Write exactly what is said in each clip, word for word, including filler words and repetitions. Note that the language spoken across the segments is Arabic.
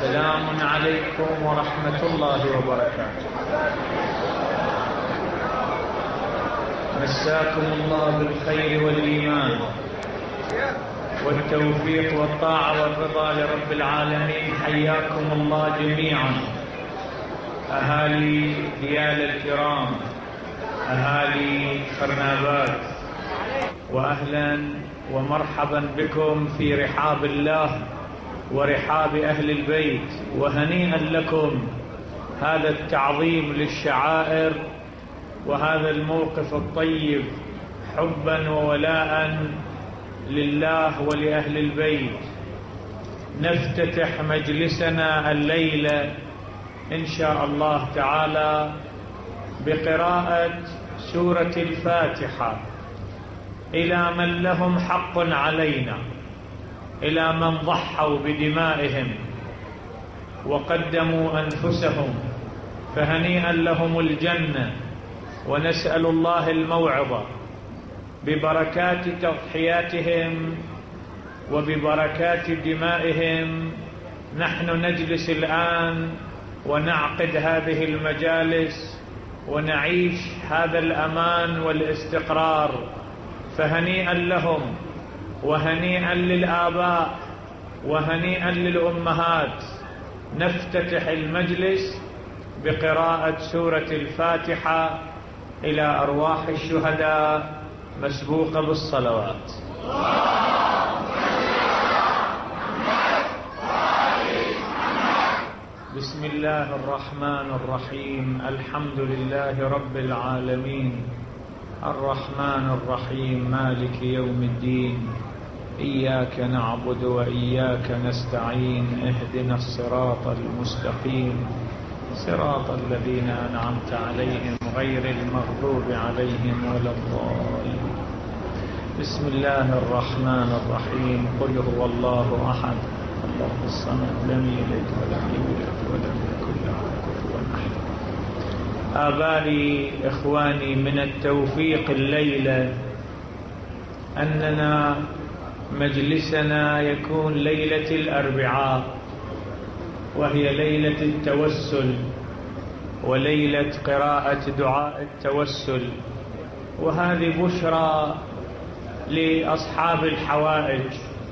سلام عليكم ورحمة الله وبركاته. مساكم الله بالخير والإيمان والتوفيق والطاعة والرضا لرب العالمين. حياكم الله جميعا أهالي ديالى الكرام، أهالي خرنابات، وأهلا ومرحبا بكم في رحاب الله ورحاب أهل البيت، وهنيئا لكم هذا التعظيم للشعائر وهذا الموقف الطيب حبا وولاء لله ولأهل البيت. نفتتح مجلسنا الليلة إن شاء الله تعالى بقراءة سورة الفاتحة إلى من لهم حق علينا، إلى من ضحوا بدمائهم وقدموا أنفسهم، فهنيئا لهم الجنة، ونسأل الله الموعظة ببركات تضحياتهم وببركات دمائهم. نحن نجلس الآن ونعقد هذه المجالس ونعيش هذا الأمان والاستقرار، فهنيئا لهم وهنيئا للآباء وهنيئا للأمهات. نفتتح المجلس بقراءة سورة الفاتحة إلى أرواح الشهداء مسبوقة بالصلوات. بسم الله الرحمن الرحيم. الحمد لله رب العالمين، الرحمن الرحيم، مالك يوم الدين، إياك نعبد وإياك نستعين، اهدنا الصراط المستقيم، صراط الذين أنعمت عليهم غير المغضوب عليهم ولا الضالين. بسم الله الرحمن الرحيم. قل هو الله أحد الله الصمد لم يلد ولم يولد ولم يكن له كفوا أحد. آبائي إخواني، من التوفيق الليلة أننا مجلسنا يكون ليلة الأربعاء، وهي ليلة التوسل وليلة قراءة دعاء التوسل، وهذه بشرى لأصحاب الحوائج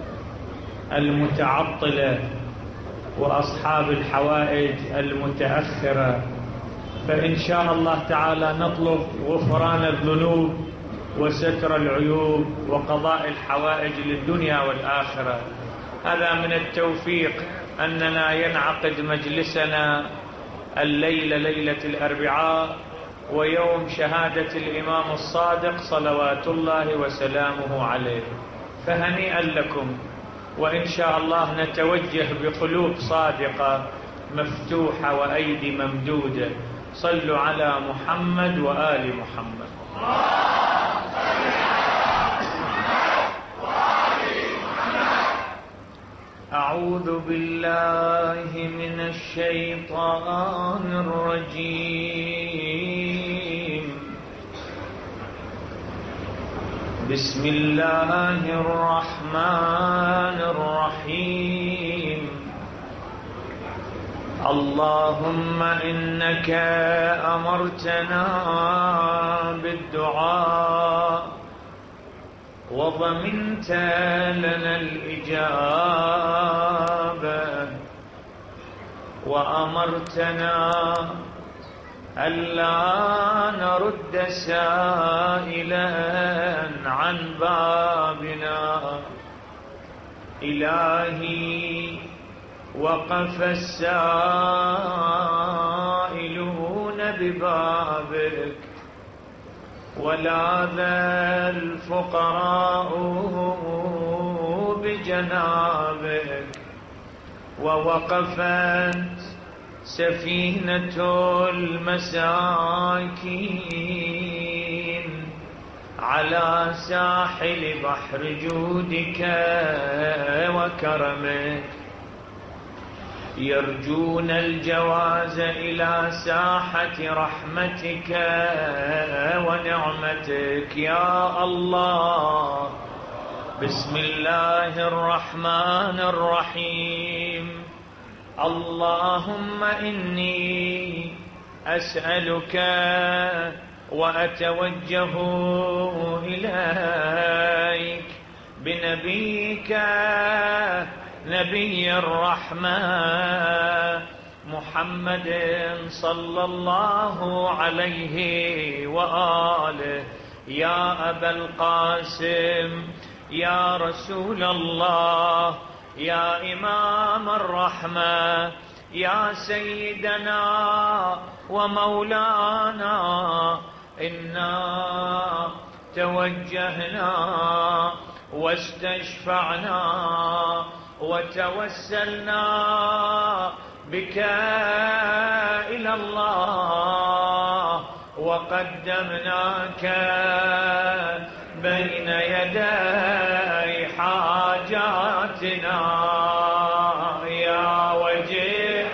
المتعطلة وأصحاب الحوائج المتأخرة. فإن شاء الله تعالى نطلب غفران الذنوب وستر العيوب وقضاء الحوائج للدنيا والآخرة. هذا من التوفيق أننا ينعقد مجلسنا الليلة ليلة الأربعاء ويوم شهادة الإمام الصادق صلوات الله وسلامه عليه، فهنيئا لكم. وإن شاء الله نتوجه بقلوب صادقة مفتوحة وأيدي ممدودة. صلوا على محمد وآل محمد. أعوذ بالله من الشيطان الرجيم. بسم الله الرحمن الرحيم. اللهم إنك أمرتنا بالدعاء وضمنت لنا الإجابة، وأمرتنا ألا نرد سائلا عن بابنا. إلهي، وقف السائلون ببابك، ولاذ الفقراء بجنابك، ووقفت سفينة المساكين على ساحل بحر جودك وكرمك، يرجون الجواز إلى ساحة رحمتك ونعمتك يا الله. بسم الله الرحمن الرحيم. اللهم إني أسألك وأتوجه إليك بنبيك نبي الرحمة محمد صلى الله عليه وآله يا أبا القاسم يا رسول الله يا إمام الرحمة يا سيدنا ومولانا إنا توجهنا واستشفعنا وتوسلنا بك إلى الله وقدمناك بين يدي حاجاتنا يا وجيه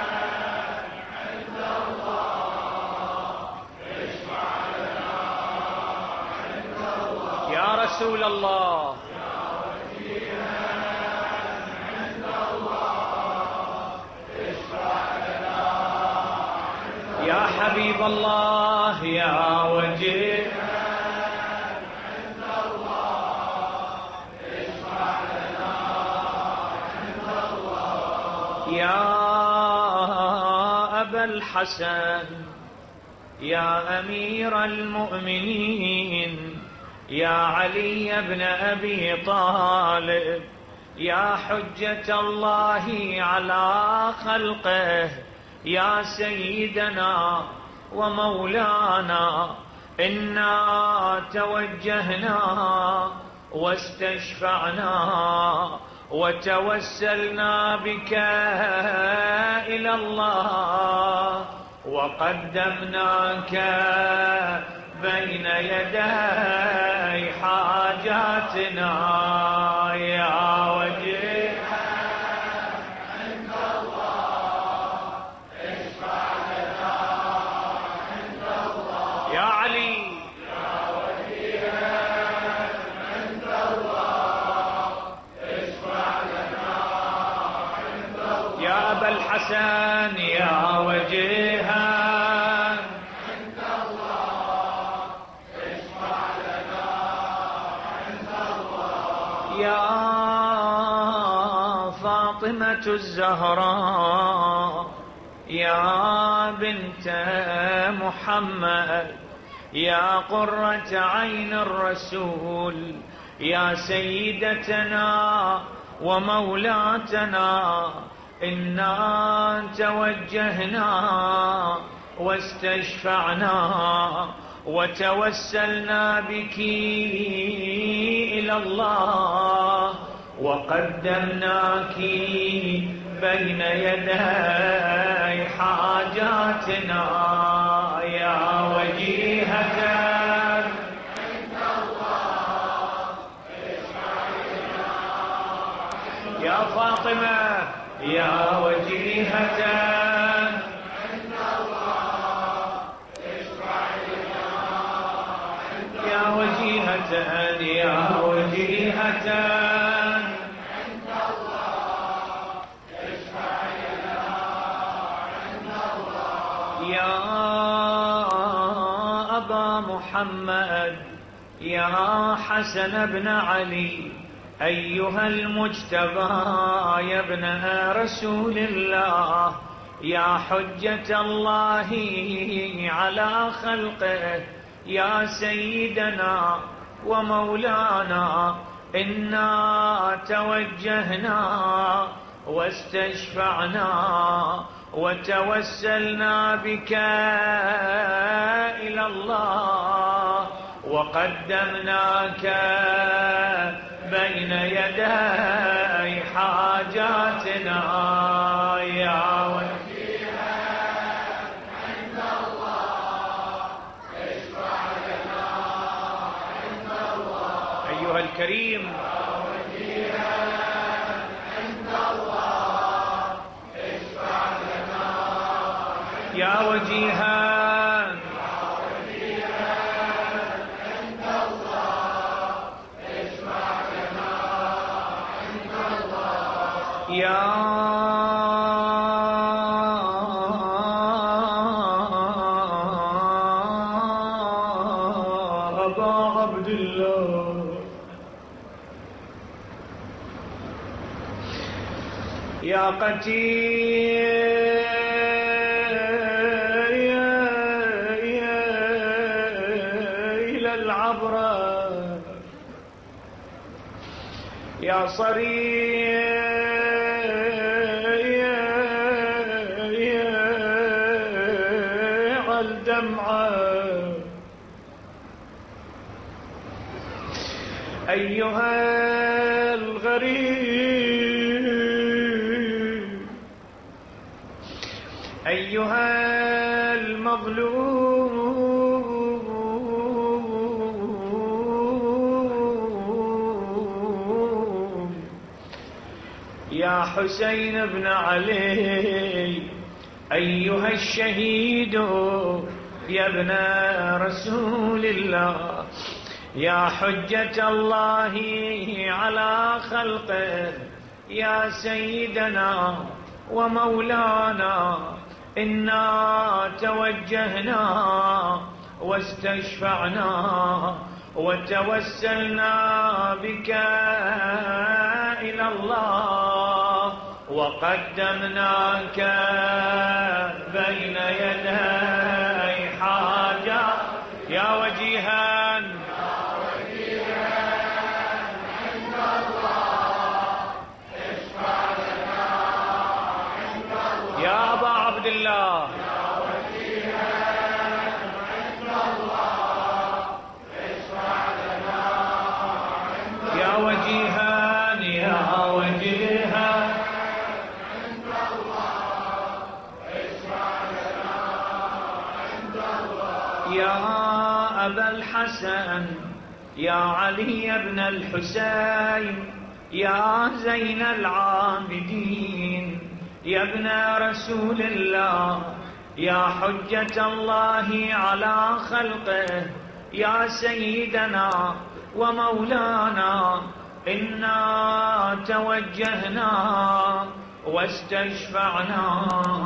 عند الله اشفع لنا عند الله يا رسول الله يا وجيه عند الله اشفع لنا عند يا حبيب الله يا وجيه يا أبا الحسن يا أمير المؤمنين يا علي بن أبي طالب يا حجة الله على خلقه يا سيدنا ومولانا إنا توجهنا واستشفعنا وتوسلنا بك إلى الله وقدمناك بين يدي حاجاتنا يا وجيه عند الله اشفع لنا عند الله يا علي يا أبا الحسن يا وجيها عند الله اشفع لنا عند الله يا فاطمة الزهراء يا بنت محمد يا قرة عين الرسول يا سيدتنا ومولاتنا إنا توجهنا واستشفعنا وتوسلنا بك إلى الله وقدمناك بين يدي حاجاتنا يا وجيهة عند الله اشفع لنا يا فاطمة يا وجيهة عند الله اشفع لنا يا وجيهة يا وجيهة عند الله اشفع لنا عند الله يا أبا محمد يا حسن بن علي أيها المجتبى يا ابن رسول الله يا حجة الله على خلقه يا سيدنا ومولانا إنا توجهنا واستشفعنا وتوسلنا بك إلى الله وقدمناك بين يدي حاجاتنا يا وجيها عند الله اشفع لنا عند الله أيها الكريم يا وجيها عند الله اشفع لنا يا وجيها يا عبد الله يا قتيل العبرة يا صريع الدمعة أيها الغريب أيها المظلوم يا حسين بن علي أيها الشهيد يا ابن رسول الله يا حجة الله على خلقه يا سيدنا ومولانا إنا توجهنا واستشفعنا وتوسلنا بك إلى الله وقدمناك بين يدي حاجة يا وجيها يا أبا عبد الله يا وجيها عند الله اشفع لنا عند يا وجيها يا وجيها عند الله اشفع لنا عند الله يا أبا الحسن يا علي بن الحسين يا زين العابدين يا ابن رسول الله يا حجة الله على خلقه يا سيدنا ومولانا إنا توجهنا واستشفعنا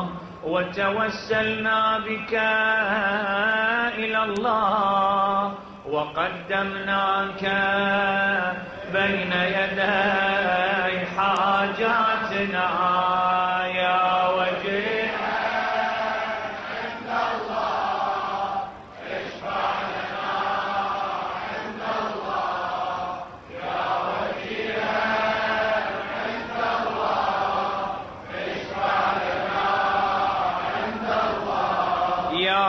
وتوسلنا بك إلى الله وقدمناك بين يدي حاجاتنا يا وجيها عند الله اشفع لنا عند الله يا وجيها عند الله اشفع لنا عند الله يا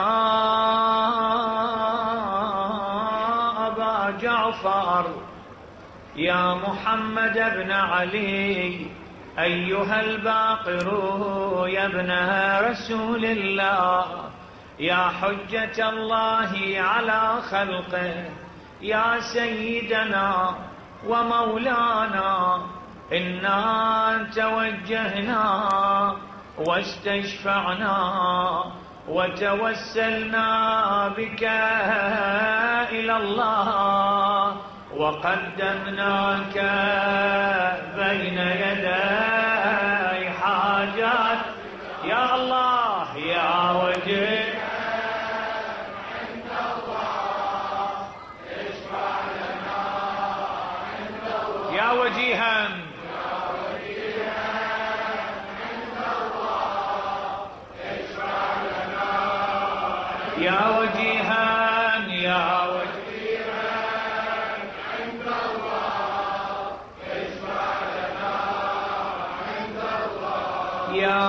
أبا جعفر يا محمد بن علي أيها الباقر يا ابن رسول الله يا حجة الله على خلقه يا سيدنا ومولانا إنا توجهنا واستشفعنا وتوسلنا بك إلى الله وقدمناك بين يدي حاجات يا الله يا وجه عند الله اشفع لنا عند الله يا وجيها يا وجيها عند الله اشفع لنا يا وجيها يا وجيها عند الله اشفع لنا عند الله يا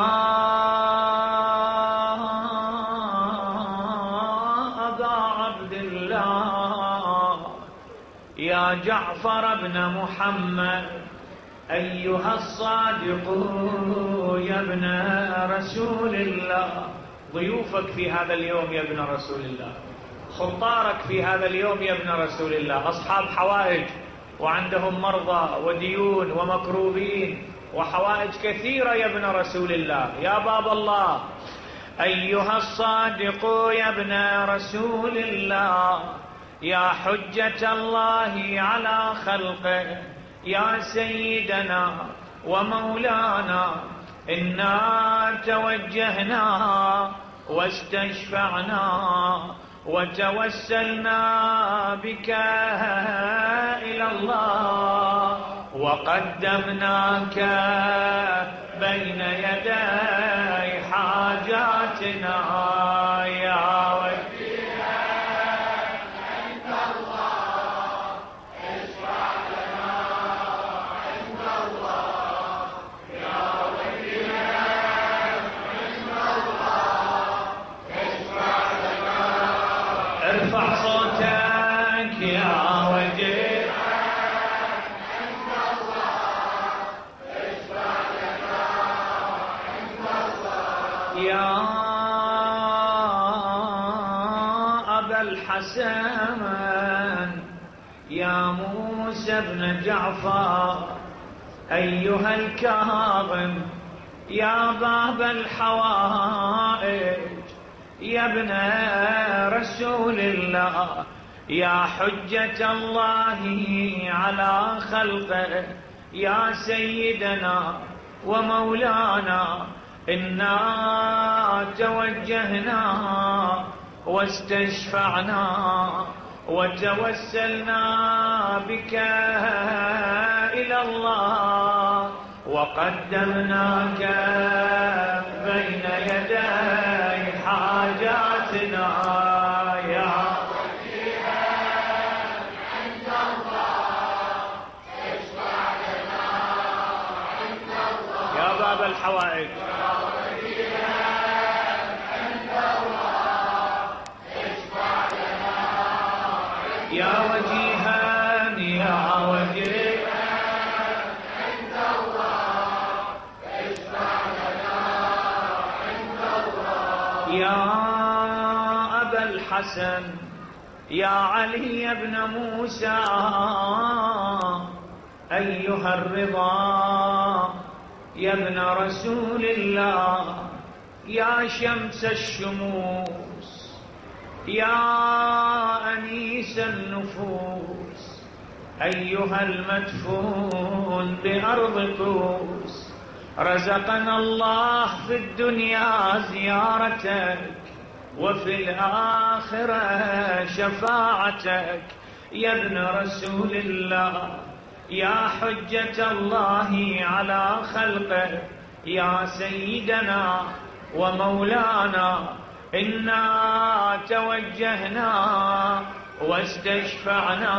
أبا عبد الله يا جعفر بن محمد أيها الصادق يا ابن رسول الله ضيوفك في هذا اليوم يا ابن رسول الله خطارك في هذا اليوم يا ابن رسول الله أصحاب حوائج وعندهم مرضى وديون ومكروبين وحوائج كثيرة يا ابن رسول الله يا باب الله أيها الصادق يا ابن رسول الله يا حجة الله على خلقه يا سيدنا ومولانا إنا توجهنا واستشفعنا وتوسلنا بك إلى الله وقدمناك بين يدي حاجاتنا يا وجيها عند الله اشفع لنا عند الله يا وجيها عند الله اشفع لنا. ارفع صوتك يا وجيه يا أبا الحسن يا موسى بن جعفر أيها الكاظم يا باب الحوائج يا ابن رسول الله يا حجة الله على خلقه يا سيدنا ومولانا إنا توجهنا واستشفعنا وتوسلنا بك إلى الله وقدمناك بين يدي حاجاتنا يا وجيها عند الله اشفع لنا عند الله يا باب الحوائج يا وجيها يا وجيها عند الله اشفع لنا عند الله يا أبا الحسن يا علي بن موسى أيها الرضا يا ابن رسول الله يا شمس الشموس يا أنيس النفوس أيها المدفون بأرض طوس رزقنا الله في الدنيا زيارتك وفي الآخرة شفاعتك يا ابن رسول الله يا حجة الله على خلقه يا سيدنا ومولانا إنا توجهنا واستشفعنا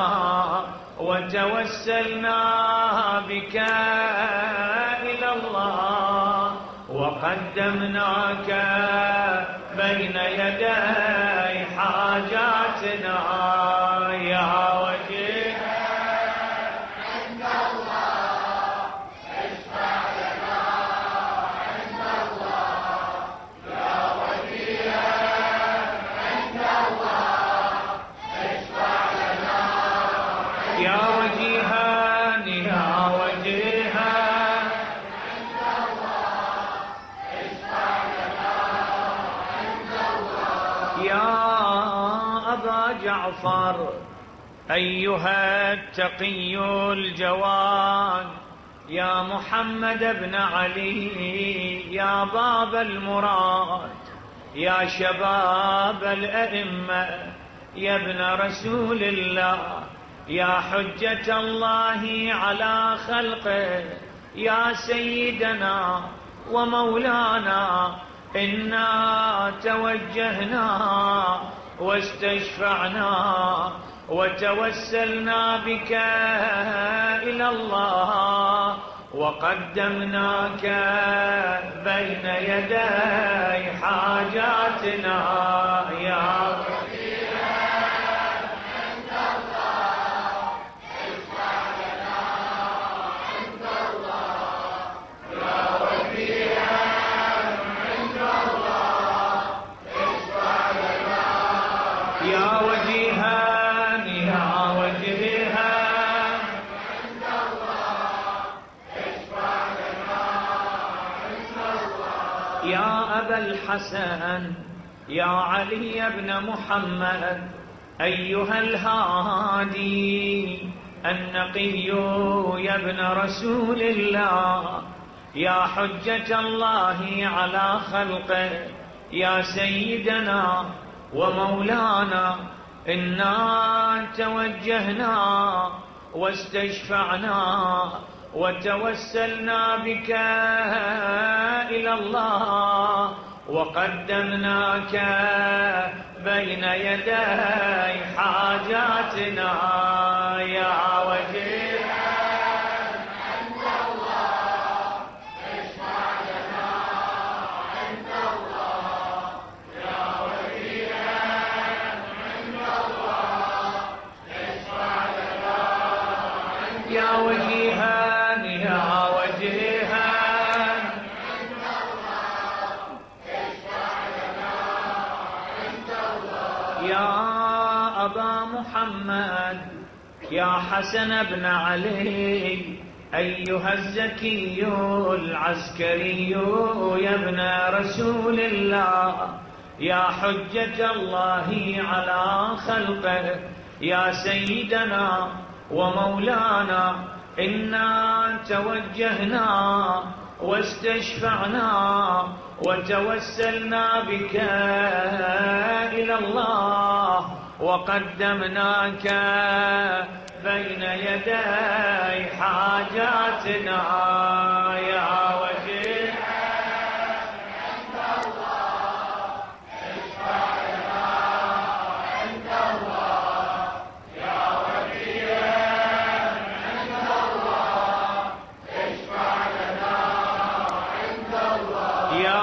وتوسلنا بك إلى الله وقدمناك بين يدي حاجاتنا يا وجيها عند الله اشفع لنا عند الله يا وجيها عند الله اشفع لنا يا وجيها يا وجيها عند الله اشفع لنا عند الله يا أبا جعفر أيها التقي الجواد يا محمد بن علي يا باب المراد يا شباب الأئمة يا ابن رسول الله يا حجة الله على خلقه يا سيدنا ومولانا إنا توجهنا واستشفعنا وتوسلنا بك إلى الله وقدمناك بين يدي حاجاتنا يا وجيها عند الله اشفع لنا عند الله يا وجيها عند الله اشفع لنا يا وجيها يا وجيها عند الله اشفع لنا عند الله يا أبا الحسن يا علي بن محمد أيها الهادي النقي يا ابن رسول الله يا حجة الله على خلقه يا سيدنا ومولانا إنا توجهنا واستشفعنا وتوسلنا بك إلى الله وقدمناك بين يدي حاجاتنا يا وجيه عند الله اشفع لنا عند الله يا وجيها عند الله اشفع لنا يا وجيها يا وجيها عند الله اشفع لنا عند الله يا أبا محمد يا حسن بن علي أيها الزكي العسكري يا ابن رسول الله يا حجة الله على خلقه يا سيدنا ومولانا إنا توجهنا واستشفعنا وتوسلنا بك إلى الله وقدمناك بين يدي حاجاتنا يا وجيه عند الله اشفع لنا عند الله يا وجيها عند الله اشفع لنا عند الله يا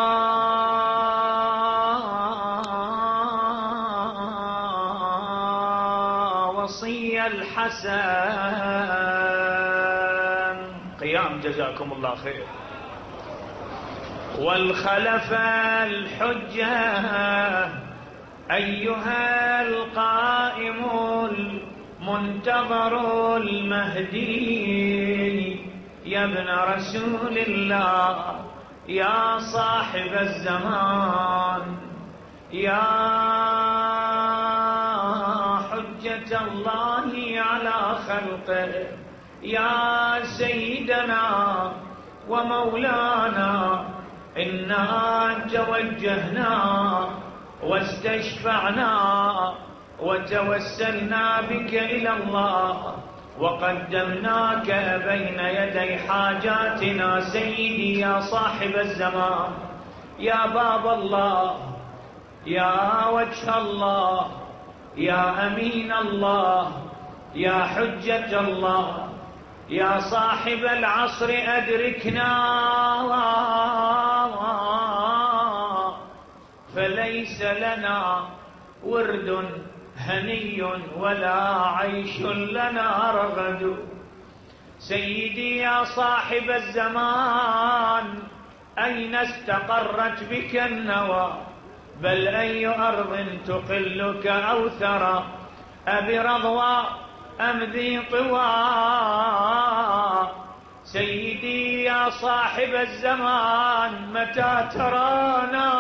وصي الحسن قيام جزاكم الله خير والخلف الحجة أيها القائم المنتظر المهدي يا ابن رسول الله يا صاحب الزمان يا حجة الله على خلقه يا سيدنا ومولانا إنا توجهنا واستشفعنا وتوسلنا بك إلى الله وقدمناك بين يدي حاجاتنا سيدي يا صاحب الزمان يا باب الله يا وجه الله يا أمين الله يا حجة الله يا صاحب العصر أدركنا فليس لنا ورد هني ولا عيش لنا رغد سيدي يا صاحب الزمان أين استقرت بك النوى بل أي أرض تقلك أو ثرى أبرضوى أم ذي طوى سيدي يا صاحب الزمان متى ترانا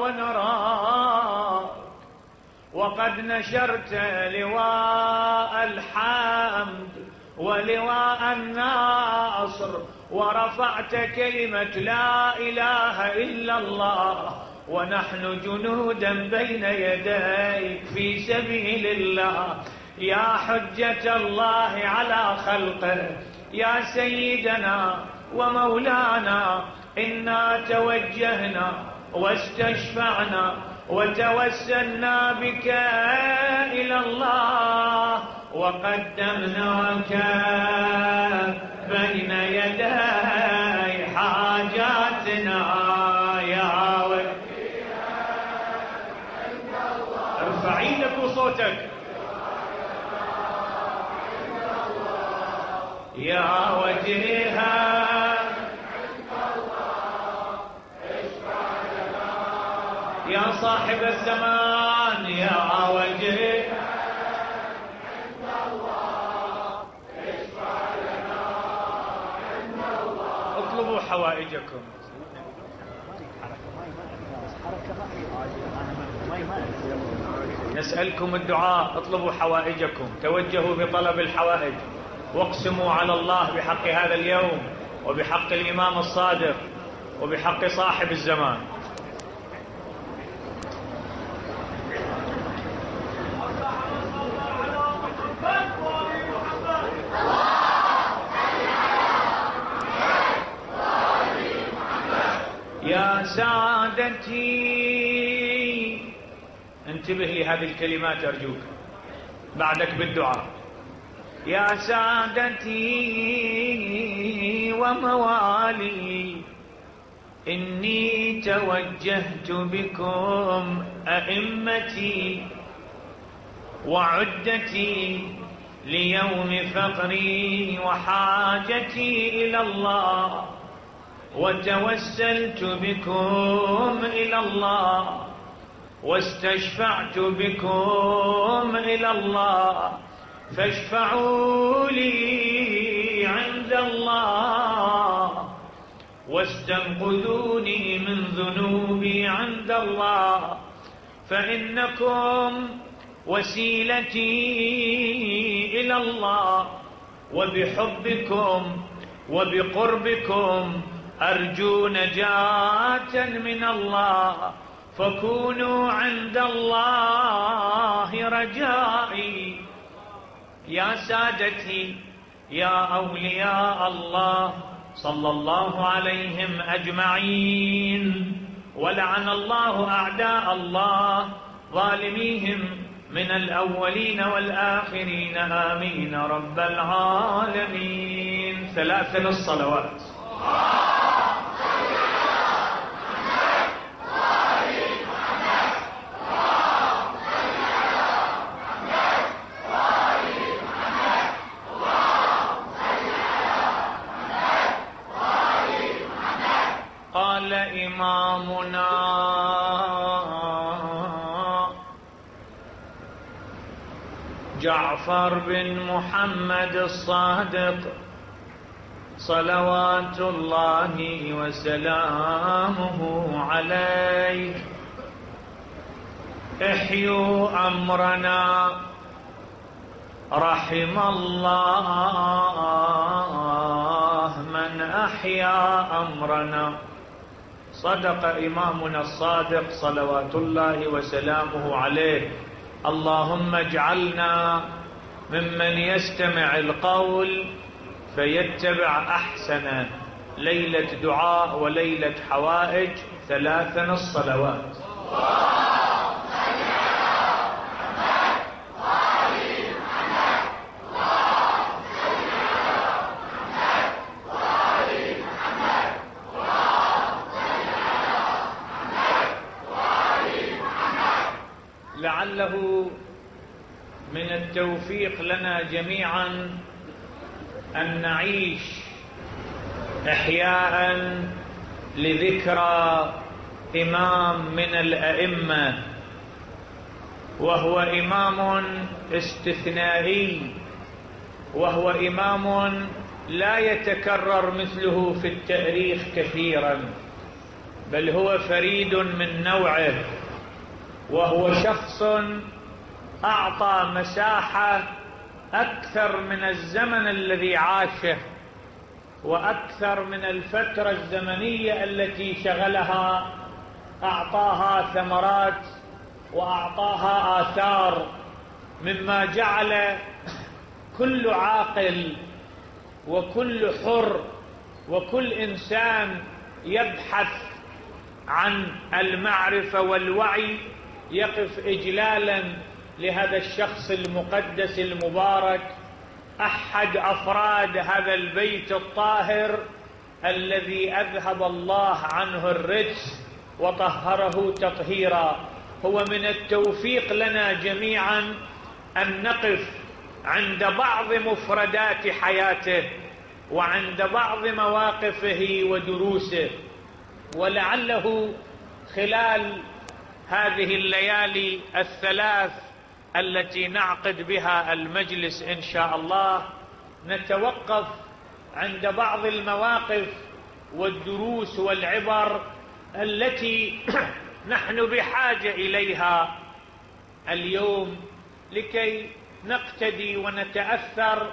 ونراك وقد نشرت لواء الحمد ولواء النصر ورفعت كلمة لا إله إلا الله ونحن جنودا بين يديك في سبيل الله يا حجة الله على خلقه يا سيدنا ومولانا إنا توجهنا واستشفعنا وتوسلنا بك إلى الله وقدمناك بين يدي حاجاتنا يا ولي ارفعي لك صوتك يا وجيها يا صاحب الزمان يا وجه اطلبوا حوائجكم نسألكم الدعاء اطلبوا حوائجكم توجهوا بطلب الحوائج واقسموا على الله بحق هذا اليوم وبحق الإمام الصادق وبحق صاحب الزمان سادتي، انتبه لهذه الكلمات أرجوك بعدك بالدعاء. يا سادتي وموالي، إني توجهت بكم أئمتي وعدتي ليوم فقري وحاجتي إلى الله، وتوسلت بكم إلى الله، واستشفعت بكم إلى الله، فاشفعوا لي عند الله، واستنقذوني من ذنوبي عند الله، فإنكم وسيلتي إلى الله، وبحبكم وبقربكم أرجو نجاة من الله، فكونوا عند الله رجائي. يا سادتي يا أولياء الله صلى الله عليهم أجمعين، ولعن الله أعداء الله ظالميهم من الأولين والآخرين، آمين رب العالمين. ثلاثا الصلوات. قال إمامنا جعفر بن محمد الصادق صلوات الله وسلامه عليه: احيوا أمرنا رحم الله من أحيا أمرنا. صدق إمامنا الصادق صلوات الله وسلامه عليه. اللهم اجعلنا ممن يستمع القول فيتبع أحسنه. ليلة دعاء وليلة حوائج. ثلاثا الصلوات. لعله من التوفيق لنا جميعا أن نعيش إحياء لذكرى إمام من الأئمة، وهو إمام استثنائي، وهو إمام لا يتكرر مثله في التاريخ كثيرا، بل هو فريد من نوعه، وهو شخص أعطى مساحة أكثر من الزمن الذي عاشه، وأكثر من الفترة الزمنية التي شغلها، أعطاها ثمرات وأعطاها آثار، مما جعل كل عاقل وكل حر وكل إنسان يبحث عن المعرفة والوعي يقف إجلالا لهذا الشخص المقدس المبارك، أحد أفراد هذا البيت الطاهر الذي أذهب الله عنه الرجس وطهره تطهيرا. هو من التوفيق لنا جميعا أن نقف عند بعض مفردات حياته وعند بعض مواقفه ودروسه، ولعله خلال هذه الليالي الثلاث التي نعقد بها المجلس إن شاء الله نتوقف عند بعض المواقف والدروس والعبر التي نحن بحاجة إليها اليوم لكي نقتدي ونتأثر،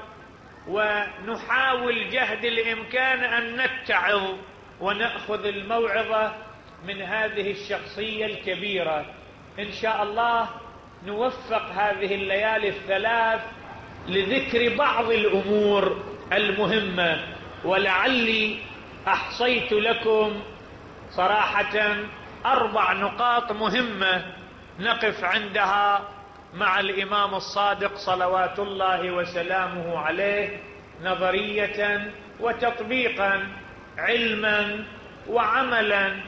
ونحاول جهد الإمكان أن نتعظ ونأخذ الموعظة من هذه الشخصية الكبيرة. إن شاء الله نوفق هذه الليالي الثلاث لذكر بعض الأمور المهمة، ولعلي أحصيت لكم صراحة أربع نقاط مهمة نقف عندها مع الإمام الصادق صلوات الله وسلامه عليه، نظرية وتطبيقا، علما وعملا،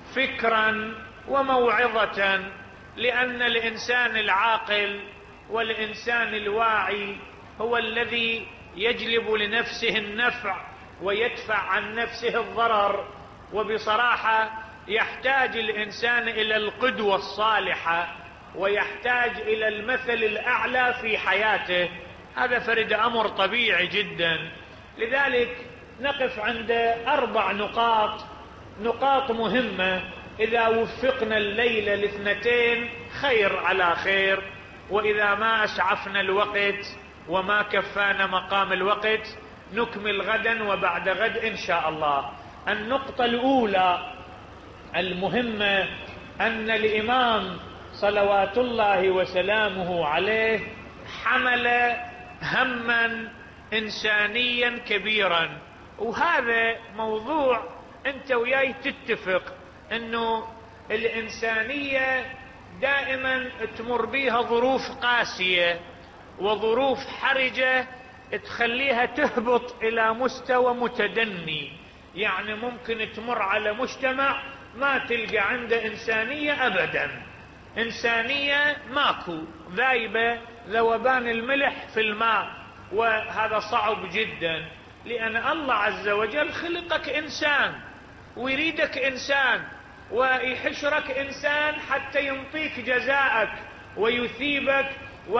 فكرا وموعظة، لأن الإنسان العاقل والإنسان الواعي هو الذي يجلب لنفسه النفع ويدفع عن نفسه الضرر. وبصراحة يحتاج الإنسان إلى القدوة الصالحة، ويحتاج إلى المثل الأعلى في حياته. هذا فرد أمر طبيعي جدا. لذلك نقف عند أربع نقاط نقاط مهمة. إذا وفقنا الليلة الاثنتين خير على خير، وإذا ما أسعفنا الوقت وما كفانا مقام الوقت نكمل غدا وبعد غد إن شاء الله. النقطة الأولى المهمة أن الإمام صلوات الله وسلامه عليه حمل هما إنسانيا كبيرا، وهذا موضوع أنت وياي تتفق أنه الإنسانية دائما تمر بيها ظروف قاسية وظروف حرجة تخليها تهبط إلى مستوى متدني. يعني ممكن تمر على مجتمع ما تلقى عنده إنسانية أبدا، إنسانية ماكو، ذايبة ذوبان الملح في الماء، وهذا صعب جدا، لأن الله عز وجل خلقك إنسان ويريدك إنسان ويحشرك إنسان حتى ينطيك جزاءك ويثيبك،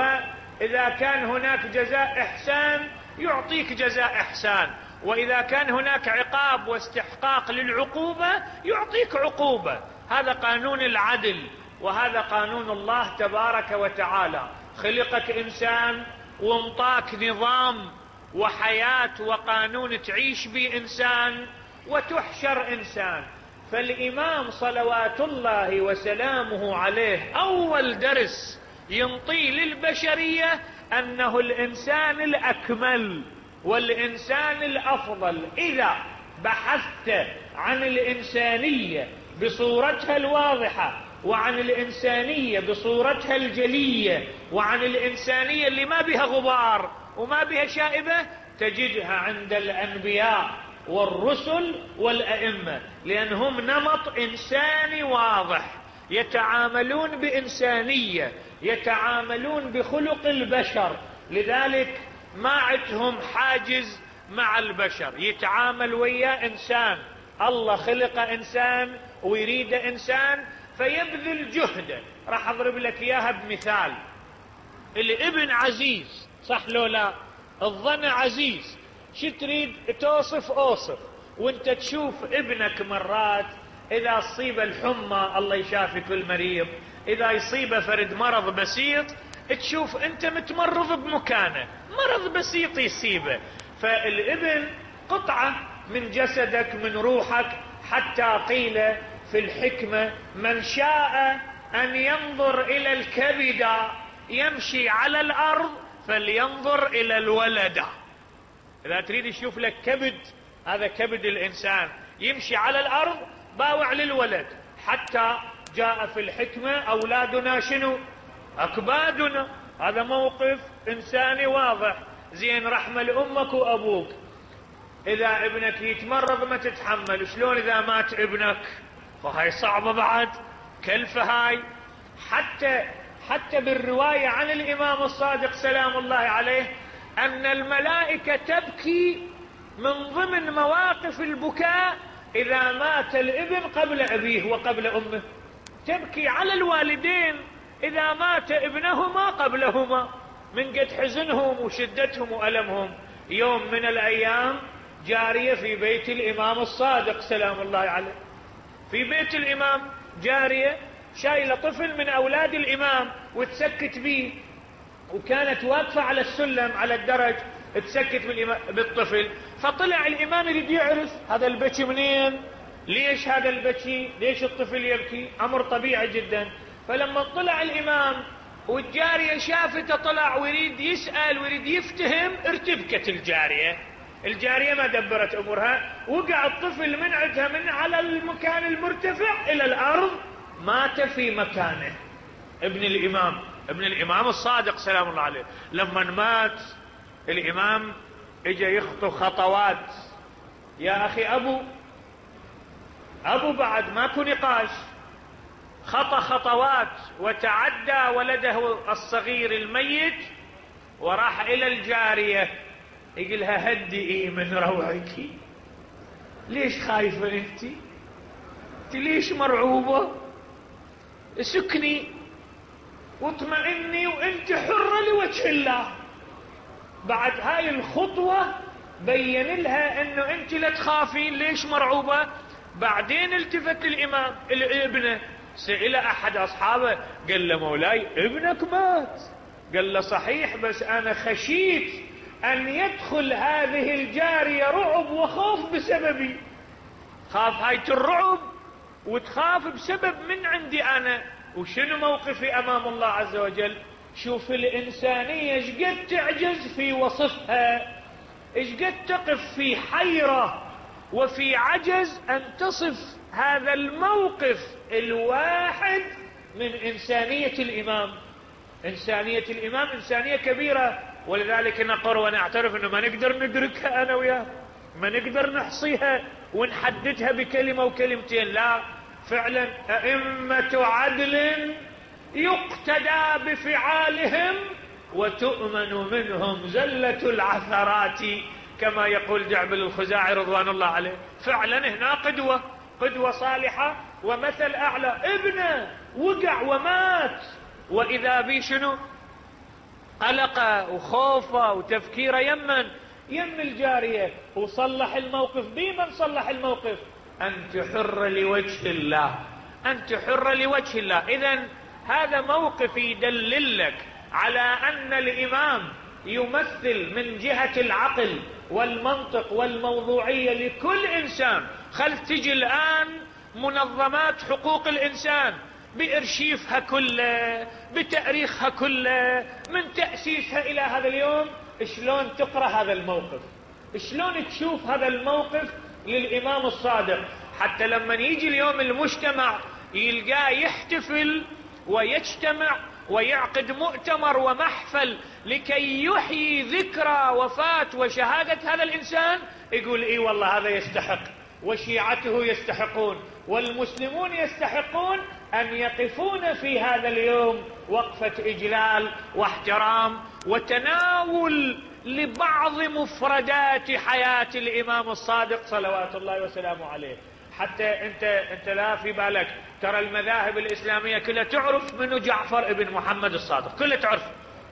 وإذا كان هناك جزاء إحسان يعطيك جزاء إحسان، وإذا كان هناك عقاب واستحقاق للعقوبة يعطيك عقوبة. هذا قانون العدل، وهذا قانون الله تبارك وتعالى. خلقك إنسان وانطاك نظام وحياة وقانون تعيش به إنسان وتحشر إنسان. فالإمام صلوات الله وسلامه عليه أول درس ينطي للبشرية أنه الإنسان الأكمل والإنسان الأفضل. إذا بحثت عن الإنسانية بصورتها الواضحة، وعن الإنسانية بصورتها الجلية، وعن الإنسانية اللي ما بها غبار وما بها شائبة، تجدها عند الأنبياء والرسل والأئمة، لأنهم نمط إنساني واضح، يتعاملون بإنسانية، يتعاملون بخلق البشر. لذلك ما عندهم حاجز مع البشر، يتعامل ويا إنسان. الله خلق إنسان ويريد إنسان فيبذل جهده. راح أضرب لك إياها بمثال. الابن عزيز، صح لو لا؟ الظن عزيز. شو تريد توصف أوصف. وانت تشوف ابنك مرات إذا أصيب الحمى الله يشافي كل مريض، إذا يصيب فرد مرض بسيط تشوف انت متمرض بمكانه، مرض بسيط يصيبه. فالابن قطعة من جسدك من روحك، حتى قيل في الحكمة من شاء أن ينظر إلى الكبد يمشي على الأرض فلينظر إلى الولد. إذا تريد تشوف لك كبد، هذا كبد الإنسان يمشي على الأرض، باوع للولد. حتى جاء في الحكمة أولادنا شنو؟ أكبادنا. هذا موقف إنساني واضح. زين رحمة لأمك وأبوك، إذا ابنك يتمرض ما تتحمل، شلون إذا مات ابنك؟ فهاي صعبة بعد، كلفة هاي. حتى حتى بالرواية عن الإمام الصادق سلام الله عليه أن الملائكة تبكي من ضمن مواقف البكاء إذا مات الابن قبل أبيه وقبل أمه، تبكي على الوالدين إذا مات ابنهما قبلهما من قد حزنهم وشدتهم وألمهم. يوم من الأيام جارية في بيت الإمام الصادق سلام الله عليه، في بيت الإمام جارية شايلة طفل من أولاد الإمام وتسكت به، وكانت واقفة على السلم على الدرج تسكت بالطفل. فطلع الإمام يريد يعرف هذا البكي منين، ليش هذا البكي، ليش الطفل يبكي، أمر طبيعي جدا. فلما طلع الإمام والجارية شافته طلع ويريد يسأل ويريد يفتهم، ارتبكت الجارية. الجارية ما دبرت أمورها، وقع الطفل من عندها من على المكان المرتفع إلى الأرض، مات في مكانه. ابن الإمام ابن الإمام الصادق سلام الله عليه لما مات الإمام اجى يخطو خطوات، يا أخي أبو أبو بعد ماكو نقاش، خطى خطوات وتعدى ولده الصغير الميت وراح إلى الجارية يقولها هدئي من روعك، ليش خايفة انت؟ انت ليش مرعوبة؟ سكني واطمئني وانت حرة لوجه الله. بعد هاي الخطوة بين لها انه انت لا تخافين، ليش مرعوبة؟ بعدين التفت الامام الابنه، سئل احد اصحابه قال له مولاي ابنك مات، قال له صحيح بس انا خشيت ان يدخل هذه الجارية رعب وخوف بسببي، خاف هاي الرعب وتخاف بسبب من عندي انا، وشنو موقفي امام الله عز وجل. شوف الانسانية ايش قد تعجز في وصفها، ايش قد تقف في حيرة وفي عجز ان تصف هذا الموقف الواحد من انسانية الامام. انسانية الامام انسانية كبيرة، ولذلك نقر ونعترف انه ما نقدر ندركها انا وياه، ما نقدر نحصيها ونحددها بكلمة وكلمتين، لا فعلا ائمة عدل يقتدى بفعالهم وتؤمن منهم زلة العثرات، كما يقول جعبل الخزاعي رضوان الله عليه. فعلا هنا قدوة قدوة صالحة ومثل اعلى. ابنه وقع ومات، واذا بي شنو قلقه وخوفه وتفكيره يمن يم الجارية وصلح الموقف. بمن صلح الموقف؟ انت حر لوجه الله، انت حر لوجه الله. اذا هذا موقف يدلل لك على ان الامام يمثل من جهة العقل والمنطق والموضوعية لكل انسان. خل تجي الان منظمات حقوق الانسان بارشيفها كله بتاريخها كله من تأسيسها الى هذا اليوم، شلون تقرأ هذا الموقف، شلون تشوف هذا الموقف للامام الصادق، حتى لما يجي اليوم المجتمع يلقاه يحتفل ويجتمع ويعقد مؤتمر ومحفل لكي يحيي ذكرى وفاة وشهادة هذا الانسان، يقول اي والله هذا يستحق، وشيعته يستحقون، والمسلمون يستحقون ان يقفون في هذا اليوم وقفة اجلال واحترام وتناول لبعض مفردات حياة الامام الصادق صلوات الله وسلامه عليه. حتى انت انت لا في بالك، ترى المذاهب الاسلامية كلها تعرف منو جعفر ابن محمد الصادق، كلها تعرف،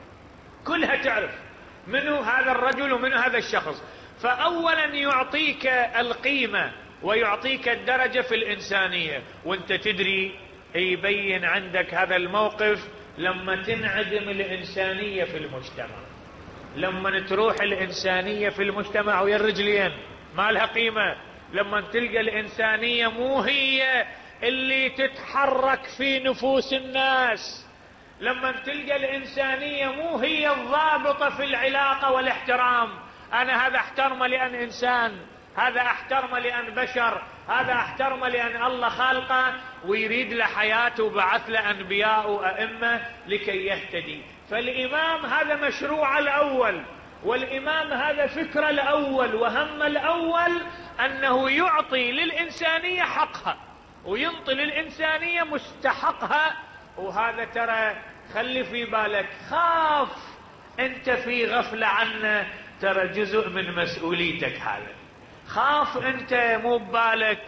كلها تعرف منو هذا الرجل ومنو هذا الشخص. فاولا يعطيك القيمة ويعطيك الدرجة في الانسانية، وانت تدري يبين عندك هذا الموقف لما تنعدم الانسانية في المجتمع، لما تروح الانسانية في المجتمع ويا الرجلين ما لها قيمة، لما تلقى الانسانية مو هي اللي تتحرك في نفوس الناس، لما تلقى الانسانية مو هي الضابطة في العلاقة والاحترام. انا هذا احترمه لان انسان، هذا احترمه لان بشر، هذا احترمه لان الله خالقه ويريد له حياته وبعث له انبياء وائمه لكي يهتدي. فالامام هذا مشروع الاول، والامام هذا فكره الاول وهم الاول انه يعطي للانسانيه حقها وينطي للانسانيه مستحقها. وهذا ترى خلي في بالك، خاف انت في غفله عنه، ترى جزء من مسؤوليتك هذا. خاف انت مو ببالك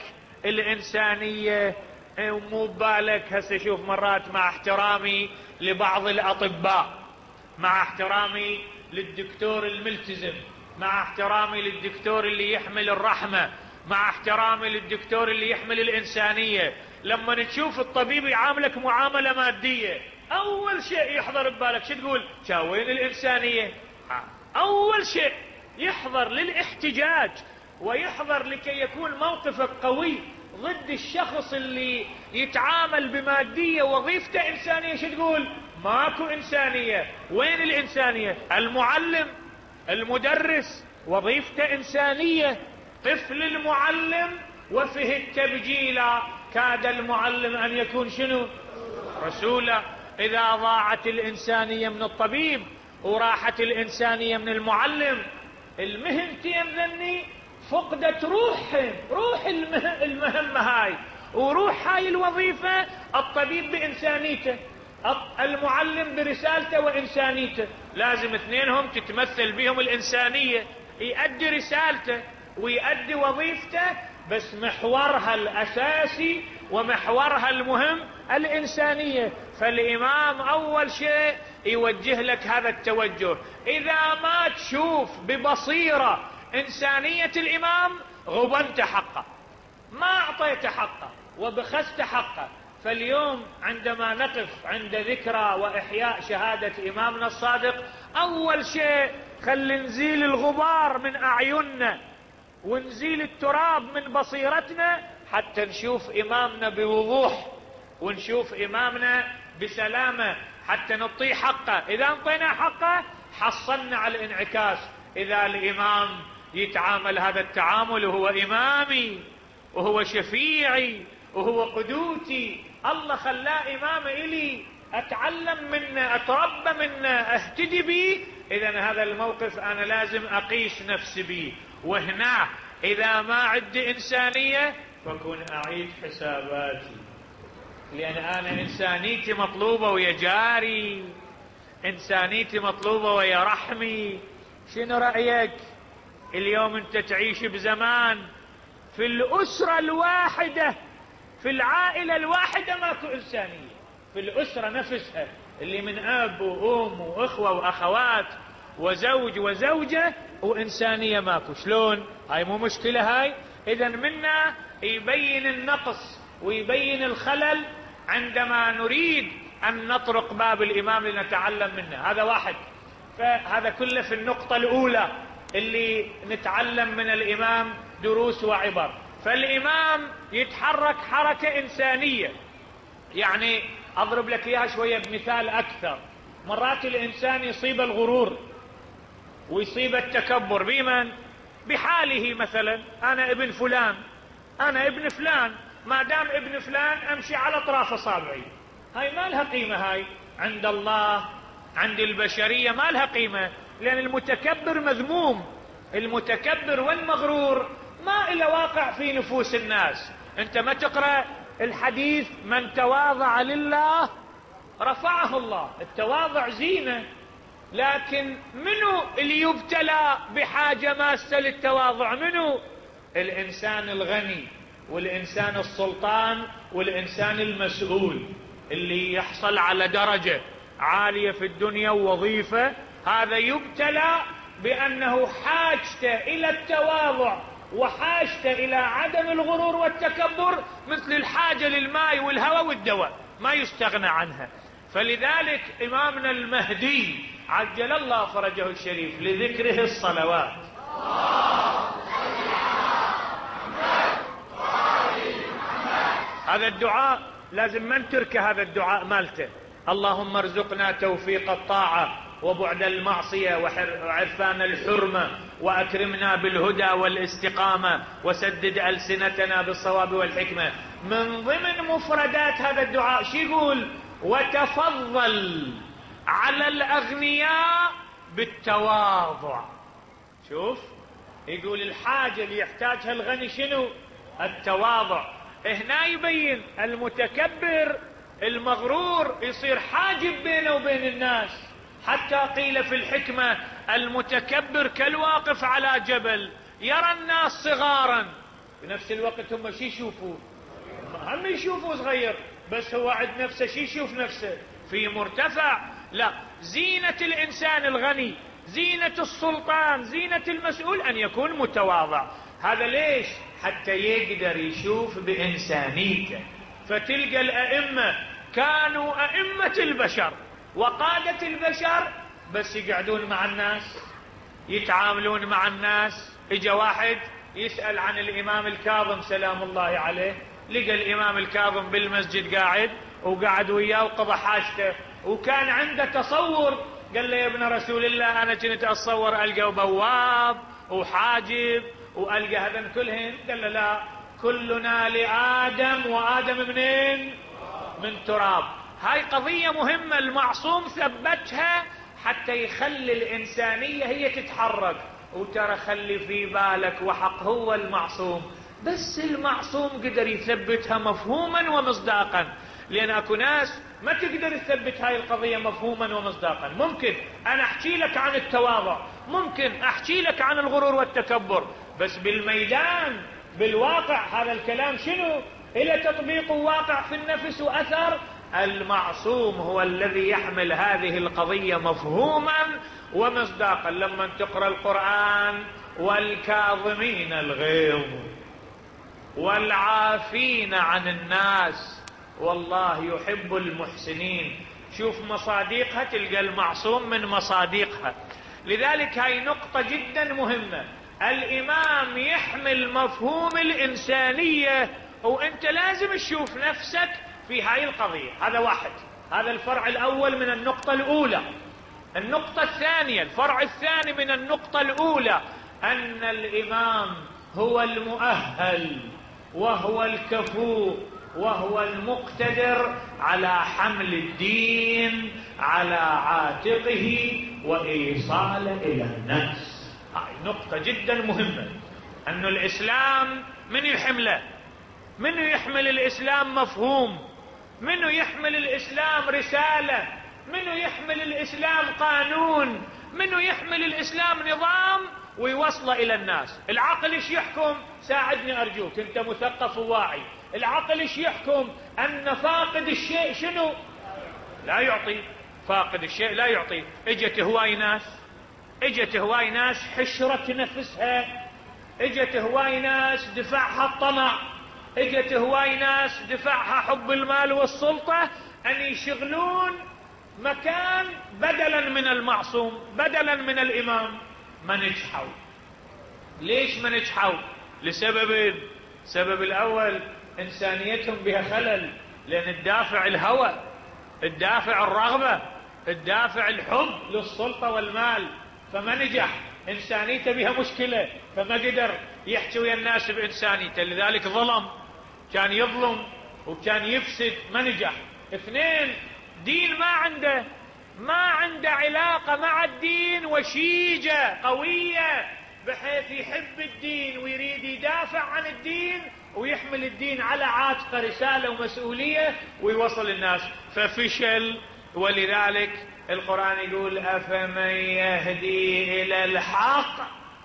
الانسانية ومو ببالك. هسه شوف مرات مع احترامي لبعض الاطباء، مع احترامي للدكتور الملتزم، مع احترامي للدكتور اللي يحمل الرحمة، مع احترامي للدكتور اللي يحمل الانسانية، لما تشوف الطبيب يعاملك معاملة مادية اول شيء يحضر ببالك شو تقول؟ شاوين الانسانية. اول شيء يحضر للاحتجاج ويحضر لكي يكون موقفك قوي ضد الشخص اللي يتعامل بمادية وظيفته إنسانية. شو تقول؟ ماكو إنسانية. وين الإنسانية؟ المعلم المدرس وظيفته إنسانية. طفل المعلم وفيه التبجيل، كاد المعلم أن يكون شنو؟ رسولا. إذا ضاعت الإنسانية من الطبيب وراحت الإنسانية من المعلم، المهنتين ذني فقدت روحهم، روح المه... المهمة هاي وروح هاي الوظيفة. الطبيب بإنسانيته، المعلم برسالته وإنسانيته، لازم اثنينهم تتمثل بهم الإنسانية، يؤدي رسالته ويؤدي وظيفته، بس محورها الأساسي ومحورها المهم الإنسانية. فالإمام أول شيء يوجه لك هذا التوجه. إذا ما تشوف ببصيرة إنسانية الإمام غبنت حقه، ما أعطيت حقه وبخست حقه. فاليوم عندما نقف عند ذكرى وإحياء شهادة إمامنا الصادق، أول شيء خلي نزيل الغبار من أعيننا ونزيل التراب من بصيرتنا، حتى نشوف إمامنا بوضوح ونشوف إمامنا بسلامة، حتى نعطيه حقه. إذا انطينا حقه حصلنا على الانعكاس. إذا الإمام يتعامل هذا التعامل وهو إمامي وهو شفيعي وهو قدوتي، الله خلاه إمام إلي، أتعلم منه، أتربى منه، أهتدي به، إذن هذا الموقف أنا لازم أقيس نفسي به. وهنا إذا ما عندي إنسانية فكون أعيد حساباتي، لأن أنا إنسانيتي مطلوبة ويا جاري، إنسانيتي مطلوبة ويا رحمي. شنو رأيك اليوم أنت تعيش بزمان في الأسرة الواحدة، في العائلة الواحدة ماكو إنسانية، في الأسرة نفسها اللي من أب وأم وأخوة وأخوات وزوج وزوجة وإنسانية ماكو. شلون؟ هاي مو مشكلة هاي. إذن منا يبين النقص ويبين الخلل عندما نريد أن نطرق باب الإمام لنتعلم منه. هذا واحد. فهذا كله في النقطة الأولى اللي نتعلم من الإمام دروس وعبر. فالإمام يتحرك حركة إنسانية. يعني أضرب لك إياها شوية بمثال أكثر. مرات الإنسان يصيب الغرور ويصيب التكبر بمن؟ بحاله. مثلا أنا ابن فلان، أنا ابن فلان، ما دام ابن فلان أمشي على أطراف أصابعي. هاي ما لها قيمة. هاي عند الله، عند البشرية ما لها قيمة، لأن المتكبر مذموم. المتكبر والمغرور ما إلى واقع في نفوس الناس. أنت ما تقرأ الحديث من تواضع لله رفعه الله؟ التواضع زينة، لكن منو اللي يبتلى بحاجة ماسة للتواضع؟ منو؟ الإنسان الغني والإنسان السلطان والإنسان المسؤول، اللي يحصل على درجة عالية في الدنيا ووظيفة، هذا يبتلى بأنه حاجته إلى التواضع وحاجته إلى عدم الغرور والتكبر مثل الحاجة للماء والهواء والدواء، ما يستغنى عنها. فلذلك إمامنا المهدي عجل الله فرجه الشريف لذكره الصلوات. هذا الدعاء لازم ما نتركه، هذا الدعاء مالته. اللهم ارزقنا توفيق الطاعة وبعد المعصية وعرفان الحرمة، وأكرمنا بالهدى والاستقامة، وسدد ألسنتنا بالصواب والحكمة. من ضمن مفردات هذا الدعاء شو يقول؟ وتفضل على الأغنياء بالتواضع. شوف، يقول الحاجة اللي يحتاجها الغني شنو؟ التواضع. هنا يبين المتكبر المغرور يصير حاجب بينه وبين الناس، حتى قيل في الحكمة المتكبر كالواقف على جبل يرى الناس صغارا، بنفس الوقت هم شي يشوفوا؟ هم يشوفوا صغير، بس هو عند نفسه شي يشوف نفسه في مرتفع. لا، زينة الإنسان الغني، زينة السلطان، زينة المسؤول أن يكون متواضع. هذا ليش؟ حتى يقدر يشوف بإنسانيته. فتلقى الأئمة كانوا أئمة البشر وقادة البشر، بس يقعدون مع الناس، يتعاملون مع الناس. اجا واحد يسأل عن الإمام الكاظم سلام الله عليه، لقى الإمام الكاظم بالمسجد قاعد، وقعد وياه وقضى حاجته، وكان عنده تصور قال له يا ابن رسول الله أنا كنت أتصور ألقى بواب وحاجب وألقى هذا كلهن. قال له لا، كلنا لآدم وآدم منين؟ من تراب. هاي قضية مهمة المعصوم ثبتها حتى يخلي الإنسانية هي تتحرك. وترى خلي في بالك وحق هو المعصوم، بس المعصوم قدر يثبتها مفهوما ومصداقا، لأن أكو ناس ما تقدر تثبت هاي القضية مفهوما ومصداقا. ممكن أنا أحكي لك عن التواضع، ممكن أحكي لك عن الغرور والتكبر، بس بالميدان بالواقع هذا الكلام شنو؟ إلى تطبيق واقع في النفس وأثر. المعصوم هو الذي يحمل هذه القضية مفهوما ومصداقا. لما تقرأ القرآن والكاظمين الغيظ والعافين عن الناس والله يحب المحسنين، شوف مصادقها تلقى المعصوم من مصادقها. لذلك هاي نقطة جدا مهمة. الإمام يحمل مفهوم الإنسانية، وأنت لازم تشوف نفسك في هاي القضية. هذا واحد، هذا الفرع الأول من النقطة الأولى. النقطة الثانية، الفرع الثاني من النقطة الأولى، أن الإمام هو المؤهل وهو الكفو وهو المقتدر على حمل الدين على عاتقه وإيصاله إلى الناس. هاي نقطة جدا مهمة، أن الإسلام من يحمله؟ من يحمل الإسلام مفهوم؟ من يحمل الإسلام رسالة؟ من يحمل الإسلام قانون؟ من يحمل الإسلام نظام ويوصله إلى الناس؟ العقل ايش يحكم؟ ساعدني أرجوك، أنت مثقف وواعي. العقل ايش يحكم؟ أن فاقد الشيء شنو؟ لا يعطي. فاقد الشيء لا يعطي. اجت هواي ناس، اجت هواي ناس حشرت نفسها، اجت هواي ناس دفعها الطمع، اجت هواي ناس دفعها حب المال والسلطة، أن يشغلون مكان بدلا من المعصوم، بدلا من الإمام. ما نجحوا. ليش ما نجحوا؟ لسببين. السبب الأول إنسانيتهم بها خلل، لأن الدافع الهوى، الدافع الرغبة، الدافع الحب للسلطة والمال، فما نجح. إنسانيته بها مشكلة، فما قدر يحكي ويا الناس بإنسانيته، لذلك ظلم، كان يظلم وكان يفسد، ما نجح. اثنين، دين ما عنده، ما عنده علاقة مع الدين وشيجة قوية بحيث يحب الدين ويريد يدافع عن الدين ويحمل الدين على عاتقه رسالة ومسؤولية ويوصل الناس، ففشل. ولذلك القرآن يقول أفمن يهدي إلى الحق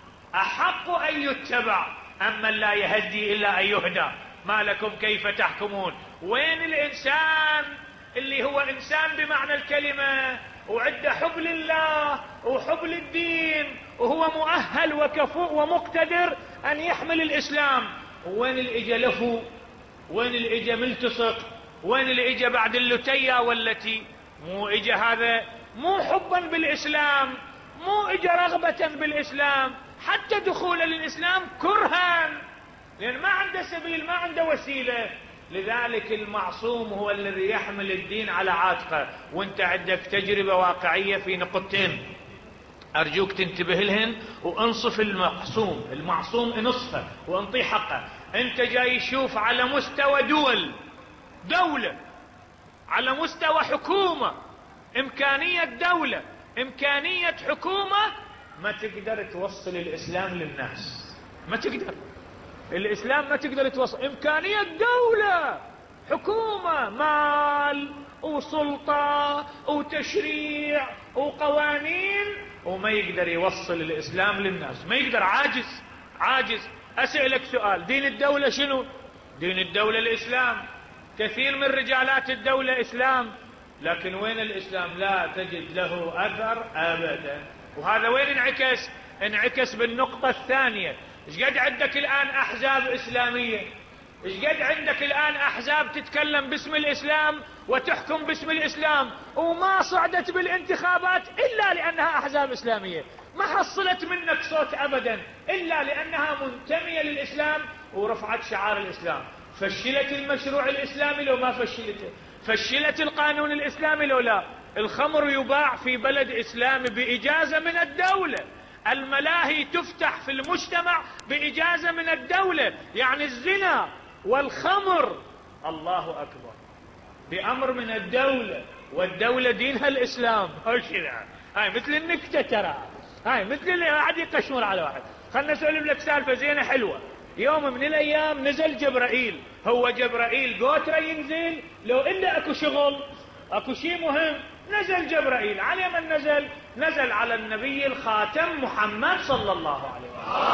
أحق أن يتبع أما لا يهدي إلا أن يهدى ما لكم كيف تحكمون. وين الإنسان اللي هو إنسان بمعنى الكلمة وعنده حب لله وحب للدين وهو مؤهل وكفؤ ومقتدر أن يحمل الإسلام؟ وين الإجا لفو؟ وين الإجا ملتصق؟ وين الإجا بعد اللتية والتي؟ مو إجا هذا مو حبا بالإسلام، مو إجا رغبة بالإسلام، حتى دخول للإسلام كرها، لأن ما عنده سبيل، ما عنده وسيلة. لذلك المعصوم هو الذي يحمل الدين على عاتقه. وانت عندك تجربة واقعية في نقطتين أرجوك تنتبه لهن وانصف المعصوم. المعصوم انصفه وانطيه حقه. انت جاي يشوف على مستوى دول، دولة، على مستوى حكومة، إمكانية دولة، إمكانية حكومة، ما تقدر توصل الإسلام للناس، ما تقدر. الإسلام ما تقدر توصل. إمكانية دولة، حكومة، مال وسلطة وتشريع وقوانين، وما يقدر يوصل الإسلام للناس، ما يقدر. عاجز، عاجز. أسألك سؤال، دين الدولة شنو؟ دين الدولة الإسلام. كثير من رجالات الدولة إسلام، لكن وين الإسلام؟ لا تجد له أثر أبدا. وهذا وين انعكس؟ انعكس بالنقطة الثانية. ايش قد عندك الآن أحزاب إسلامية؟ ايش قد عندك الآن أحزاب تتكلم باسم الإسلام وتحكم باسم الإسلام وما صعدت بالانتخابات إلا لأنها أحزاب إسلامية، ما حصلت منك صوت أبدا إلا لأنها منتمية للإسلام ورفعت شعار الإسلام. فشلت المشروع الإسلامي لو ما فشلته؟ فشلت القانون الإسلامي لو لا؟ الخمر يباع في بلد إسلامي بإجازة من الدولة، الملاهي تفتح في المجتمع بإجازة من الدولة، يعني الزنا والخمر الله أكبر بأمر من الدولة، والدولة دينها الإسلام. هاي مثل النكتة ترى، هاي مثل اللي قاعد يقشمر على واحد. خلنا نسولف لك سالفة زينة حلوة. يوم من الأيام نزل جبرائيل، هو جبرائيل قوتره ينزل لو إلا أكو شغل أكو شيء مهم، نزل جبرائيل. على من نزل؟ نزل على النبي الخاتم محمد صلى الله عليه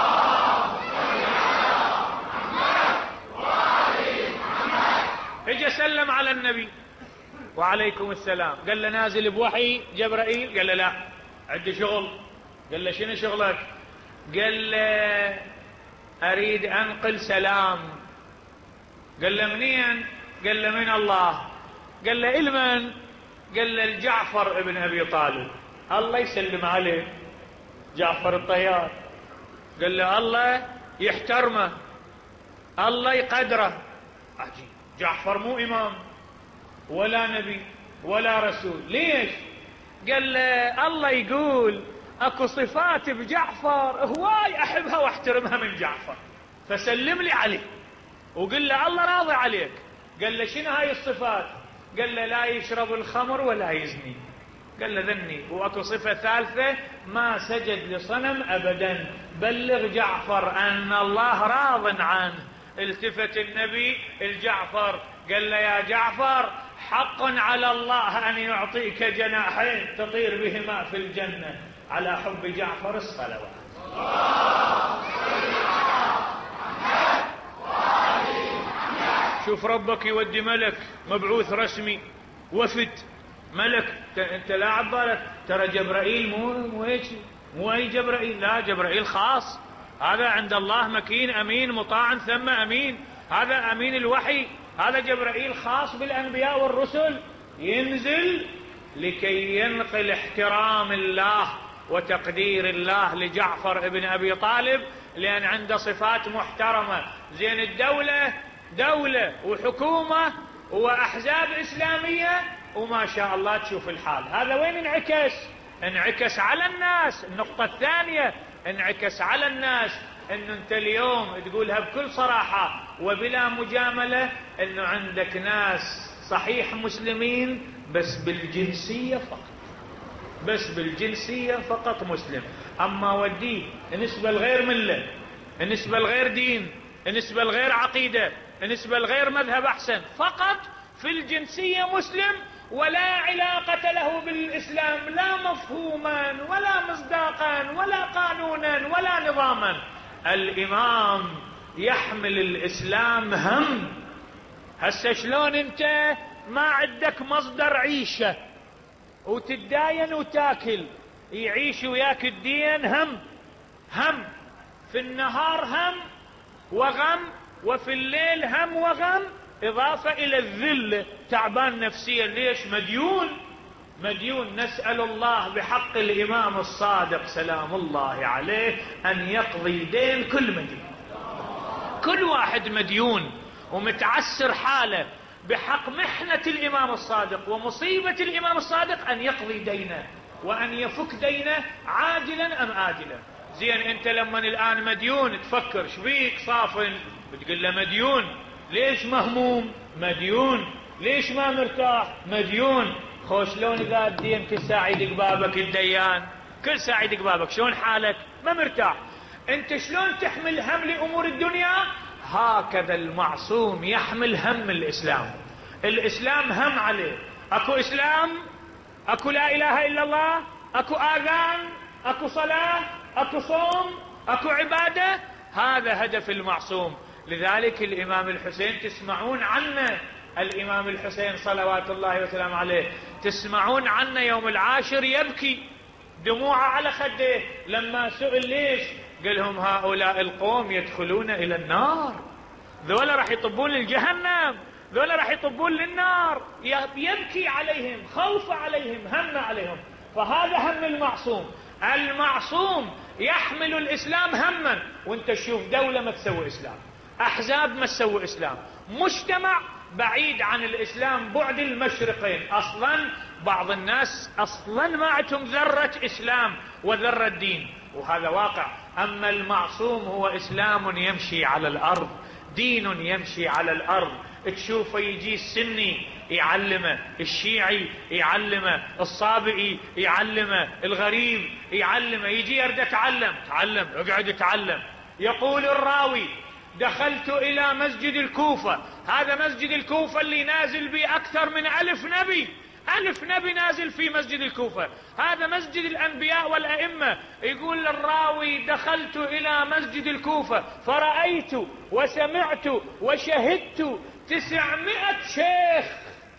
وسلم. اجى سلم على النبي وعليكم السلام، قال له نازل بوحي جبرائيل؟ قال له لا عندي شغل. قال له شنو شغلك؟ قال له اريد انقل سلام. قال له منين؟ قال له من الله. قال له المن؟ قال له الجعفر ابن ابي طالب. الله يسلم عليه جعفر الطيار. قال له الله يحترمه الله يقدره. عجيب، جعفر مو امام ولا نبي ولا رسول، ليش؟ قال له الله يقول اكو صفات بجعفر هواي احبها واحترمها من جعفر، فسلم لي عليه وقل له الله راضي عليك. قال له شنو هاي الصفات؟ قال له لا يشرب الخمر ولا يزني. قال له ذني. واكو صفة ثالثة ما سجد لصنم ابدا، بلغ جعفر ان الله راض عنه. التفت النبي الجعفر قال له يا جعفر حق على الله ان يعطيك جناحين تطير بهما في الجنة، على حب جعفر الصلوات. شوف ربك يودي ملك مبعوث رسمي وفد ملك، انت لا عبالك ترى جبرائيل مو مو هيك، مو اي جبرائيل، لا جبرائيل خاص، هذا عند الله مكين امين مطاع ثم امين، هذا امين الوحي، هذا جبرائيل خاص بالانبياء والرسل، ينزل لكي ينقل احترام الله وتقدير الله لجعفر ابن ابي طالب، لان عنده صفات محترمة. زين الدولة دولة وحكومة واحزاب اسلامية وما شاء الله تشوف الحال، هذا وين انعكس؟ انعكس على الناس. النقطة الثانية انعكس على الناس انه انت اليوم تقولها بكل صراحة وبلا مجاملة انه عندك ناس صحيح مسلمين بس بالجنسية فقط، بس بالجنسية فقط مسلم، اما وديه نسبة الغير ملة، نسبة الغير دين، نسبة الغير عقيدة، نسبة الغير مذهب احسن، فقط في الجنسية مسلم ولا علاقة له بالإسلام، لا مفهوما ولا مصداقا ولا قانونا ولا نظاما. الإمام يحمل الإسلام هم. هسه شلون انت ما عندك مصدر عيشة وتتداين وتاكل، يعيش وياك الدين هم، هم في النهار هم وغم، وفي الليل هم وغم، إضافة إلى الذل، تعبان نفسيا. ليش؟ مديون، مديون. نسأل الله بحق الإمام الصادق سلام الله عليه أن يقضي دين كل مدين، كل واحد مديون ومتعسر حاله بحق محنة الإمام الصادق ومصيبة الإمام الصادق أن يقضي دينه وأن يفك دينه عاجلا أم آجلا. زين انت لما الآن مديون تفكر شبيك صافن؟ بتقول له مديون. ليش مهموم؟ مديون. ليش ما مرتاح؟ مديون. خوش لون اذا الدين كل ساعة يدق بابك الديان، كل ساعة يدق بابك، شلون حالك؟ ما مرتاح. انت شلون تحمل هم لامور الدنيا؟ هكذا المعصوم يحمل هم الاسلام. الاسلام هم عليه، اكو اسلام، اكو لا اله الا الله، اكو اذان، اكو صلاة، اكو صوم، اكو عبادة، هذا هدف المعصوم. لذلك الامام الحسين تسمعون عنه، الامام الحسين صلوات الله وسلامه عليه تسمعون عنه يوم العاشر يبكي دموعه على خده لما سئل ليش؟ قالهم هؤلاء القوم يدخلون الى النار، ذولا راح يطبون للجهنم، ذولا راح يطبون للنار، يبكي عليهم، خوف عليهم، هم عليهم. فهذا هم المعصوم. المعصوم يحمل الاسلام هما. وانت تشوف دولة ما تسوي اسلام، احزاب ما تسوي اسلام، مجتمع بعيد عن الإسلام بعد المشرقين. أصلا بعض الناس أصلا ما عندهم ذرة إسلام وذرة دين، وهذا واقع. أما المعصوم هو إسلام يمشي على الأرض، دين يمشي على الأرض. تشوفه يجي السني يعلمه، الشيعي يعلمه، الصابئي يعلمه، الغريب يعلمه، يجي يرد يتعلم، تعلم اقعد اتعلم. يقول الراوي دخلت إلى مسجد الكوفة، هذا مسجد الكوفة اللي نازل به أكثر من ألف نبي، ألف نبي نازل في مسجد الكوفة، هذا مسجد الأنبياء والأئمة. يقول الراوي دخلت إلى مسجد الكوفة فرأيت وسمعت وشهدت تسعمائة شيخ.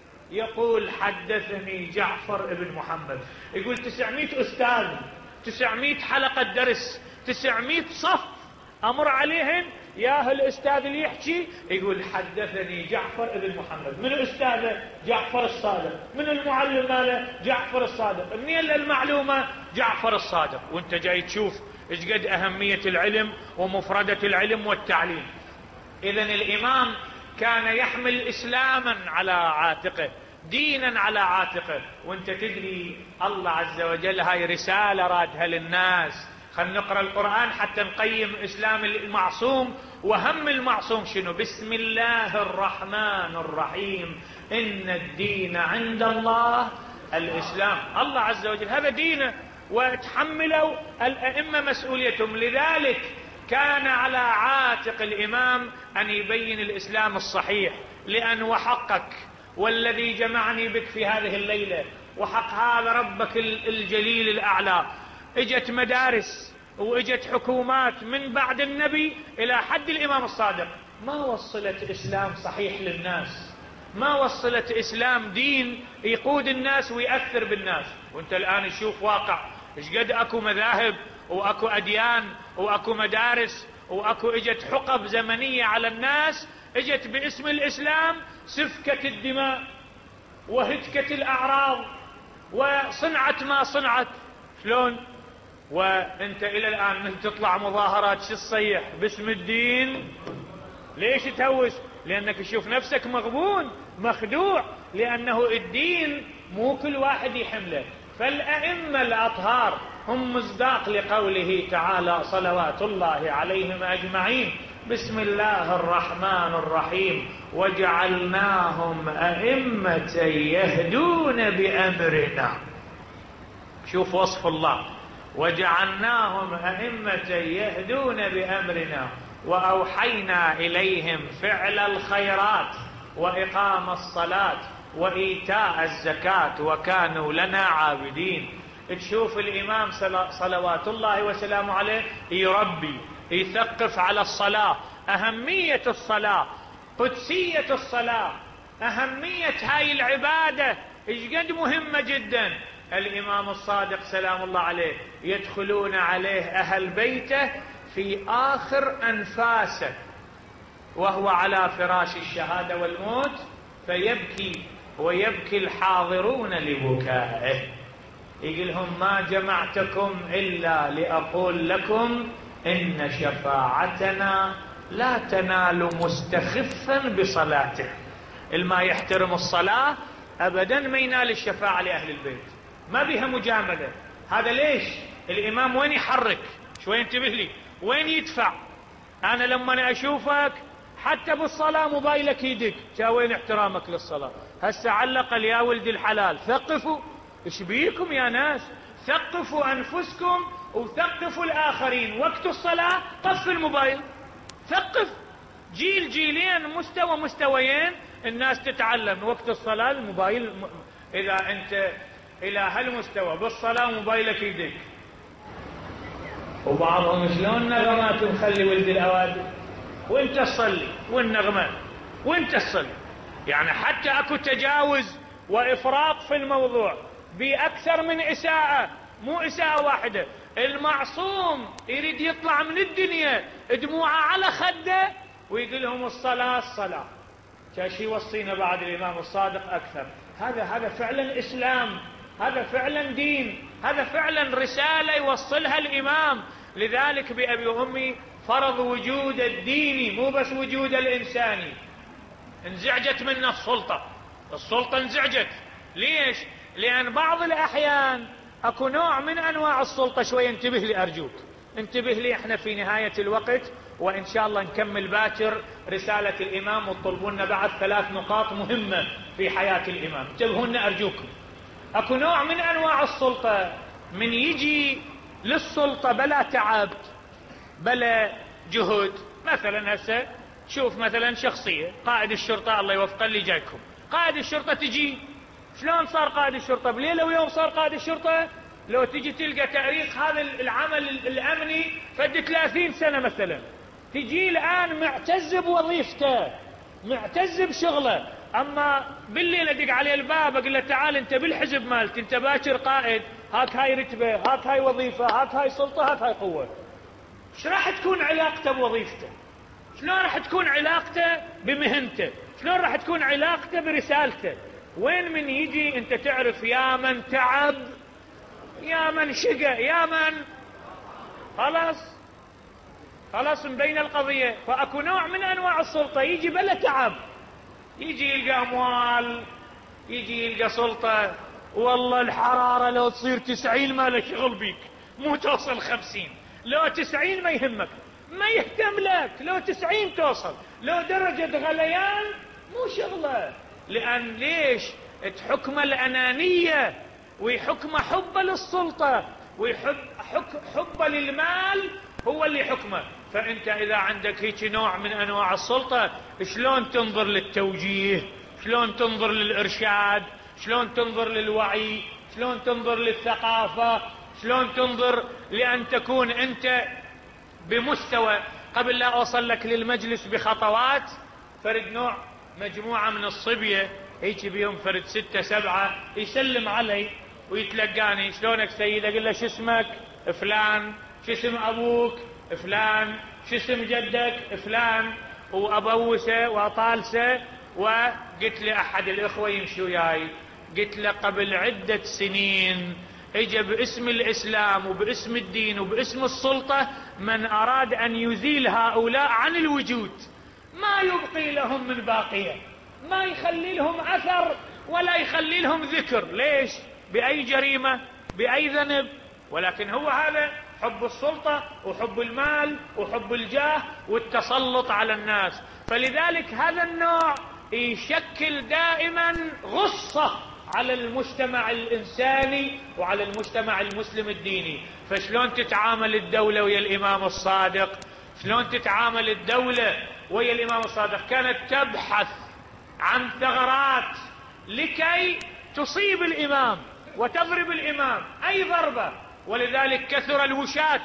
يقول حدثني جعفر بن محمد، يقول تسعمائة أستاذ، تسعمائة حلقة درس، تسعمائة صف أمر عليهم يا الأستاذ اللي يحكي يقول حدثني جعفر بن محمد. من أستاذه؟ جعفر الصادق. من المعلم ماله؟ جعفر الصادق. منين المعلومة؟ جعفر الصادق. وانت جاي تشوف ايش قد أهمية العلم ومفردة العلم والتعليم. إذن الإمام كان يحمل إسلاما على عاتقه، دينا على عاتقه. وانت تدري الله عز وجل هاي رسالة رادها للناس. خلنا نقرأ القرآن حتى نقيم إسلام المعصوم. وهم المعصوم شنو؟ بسم الله الرحمن الرحيم، إن الدين عند الله الإسلام. الله عز وجل هذا دينه، وتحملوا الأئمة مسؤوليتهم. لذلك كان على عاتق الإمام أن يبين الإسلام الصحيح، لأن وحقك والذي جمعني بك في هذه الليلة وحق هذا ربك الجليل الأعلى. اجت مدارس واجت حكومات من بعد النبي الى حد الامام الصادق، ما وصلت اسلام صحيح للناس، ما وصلت اسلام دين يقود الناس ويأثر بالناس. وانت الان تشوف واقع ايش قد اكو مذاهب واكو اديان واكو مدارس واكو اجت حقب زمنية على الناس، اجت باسم الاسلام سفكة الدماء وهتكة الاعراض وصنعت ما صنعت. شلون؟ وانت الى الان من تطلع مظاهرات شو تصيح باسم الدين؟ ليش تهوش؟ لانك تشوف نفسك مغبون مخدوع، لانه الدين مو كل واحد يحمله. فالائمه الاطهار هم مصداق لقوله تعالى صلوات الله عليهم اجمعين، بسم الله الرحمن الرحيم، وجعلناهم ائمه يهدون بامرنا. شوف وصف الله، وجعلناهم أئمة يهدون بأمرنا وأوحينا إليهم فعل الخيرات وإقام الصلاة وإيتاء الزكاة وكانوا لنا عابدين. تشوف الإمام صلوات الله وسلامه عليه يربي، يثقف على الصلاة، أهمية الصلاة، قدسية الصلاة، أهمية هاي العبادة إيش قد مهمة جدا. الإمام الصادق سلام الله عليه يدخلون عليه أهل بيته في آخر أنفاسه وهو على فراش الشهادة والموت، فيبكي ويبكي الحاضرون لبكائه. يقول لهم ما جمعتكم إلا لأقول لكم إن شفاعتنا لا تنال مستخفا بصلاته. الما يحترم الصلاة أبدا ما ينال الشفاعة لأهل البيت، ما بها مجاملة. هذا ليش؟ الإمام وين يحرك؟ شوي انتبه لي، وين يدفع؟ أنا لما أنا أشوفك حتى بالصلاة موبايلك يدق، وين احترامك للصلاة؟ هسه علق يا ولد الحلال ثقفوا، ايش بيكم يا ناس؟ ثقفوا أنفسكم وثقفوا الآخرين. وقت الصلاة طف الموبايل، ثقف. جيل جيلين مستوى مستويين الناس تتعلم. وقت الصلاة الموبايل م... إذا أنت إلى هالمستوى بالصلاة موبايلك يدك. وبعضهم شلون نغمات مخلي ولد الأوادم وانت تصلي والنغمة وانت تصلي. يعني حتى اكو تجاوز وإفراط في الموضوع بأكثر من إساءة، مو إساءة واحدة. المعصوم يريد يطلع من الدنيا دموعه على خده ويقول لهم الصلاة الصلاة. كاشي يوصينا بعد الإمام الصادق أكثر. هذا هذا فعلا إسلام، هذا فعلا دين، هذا فعلا رسالة يوصلها الإمام. لذلك بأبي وأمي فرض وجود الديني مو بس وجود الإنساني. انزعجت منه السلطة، السلطة انزعجت. ليش؟ لأن بعض الأحيان أكو نوع من أنواع السلطة، شوي انتبه لي أرجوك، انتبه لي، احنا في نهاية الوقت وإن شاء الله نكمل باكر رسالة الإمام وتطلبون بعد ثلاث نقاط مهمة في حياة الإمام، انتبهون أرجوكم. أكو نوع من أنواع السلطة من يجي للسلطة بلا تعب بلا جهد. مثلا هسه شوف مثلا شخصية قائد الشرطة، الله يوفقه اللي جايكم، قائد الشرطة تجي، شلون صار قائد الشرطة؟ بليلة ويوم صار قائد الشرطة. لو تجي تلقى تاريخ هذا العمل الأمني فد ثلاثين سنة مثلا، تجي الآن معتز بوظيفته، معتز بشغله، أما بالليل أدق عليه الباب أقول له تعال أنت بالحزب مالك، أنت باكر قائد، هاك هاي رتبة، هاك هاي وظيفة، هاك هاي سلطة، هاك هاي قوة. ايش راح تكون علاقته بوظيفته؟ شلون راح تكون علاقته بمهنته؟ شلون راح تكون علاقته برسالته؟ وين من يجي انت تعرف يا من تعب، يا من شقى، يا من خلاص خلاص مبين القضية. فأكو نوع من أنواع السلطة يجي بلا تعب، يجي يلقى أموال، يجي يلقى سلطة، والله الحرارة لو تصير تسعين ما لك شغل بيك، مو توصل خمسين، لو تسعين ما يهمك، ما يهتم لك، لو تسعين توصل، لو درجة غليان مو شغله. لأن ليش؟ تحكم الأنانية، ويحكم حبه للسلطة، ويحب حك حبه للمال هو اللي حكمه. فأنت إذا عندك هيك نوع من أنواع السلطة، شلون تنظر للتوجيه، شلون تنظر للإرشاد، شلون تنظر للوعي، شلون تنظر للثقافة، شلون تنظر لأن تكون أنت بمستوى. قبل لا أوصل لك للمجلس بخطوات، فرد نوع مجموعة من الصبية هيك بيوم فرد ستة سبعة يسلم علي ويتلقاني، شلونك سيد؟ اقول له شو اسمك؟ فلان. شو اسم ابوك؟ فلان. شو اسم جدك؟ فلان. وابوسه واطالسه. وقلت لاحد الاخوه يمشي وياي، قلت له قبل عدة سنين اجى باسم الاسلام وباسم الدين وباسم السلطة من اراد ان يزيل هؤلاء عن الوجود، ما يبقي لهم من باقية، ما يخلي لهم اثر ولا يخلي لهم ذكر. ليش؟ باي جريمة؟ باي ذنب؟ ولكن هو هذا حب السلطة وحب المال وحب الجاه والتسلط على الناس. فلذلك هذا النوع يشكل دائما غصة على المجتمع الإنساني وعلى المجتمع المسلم الديني. فشلون تتعامل الدولة ويا الإمام الصادق؟ شلون تتعامل الدولة ويا الإمام الصادق؟ كانت تبحث عن ثغرات لكي تصيب الإمام وتضرب الإمام أي ضربة. ولذلك كثر الوشاة،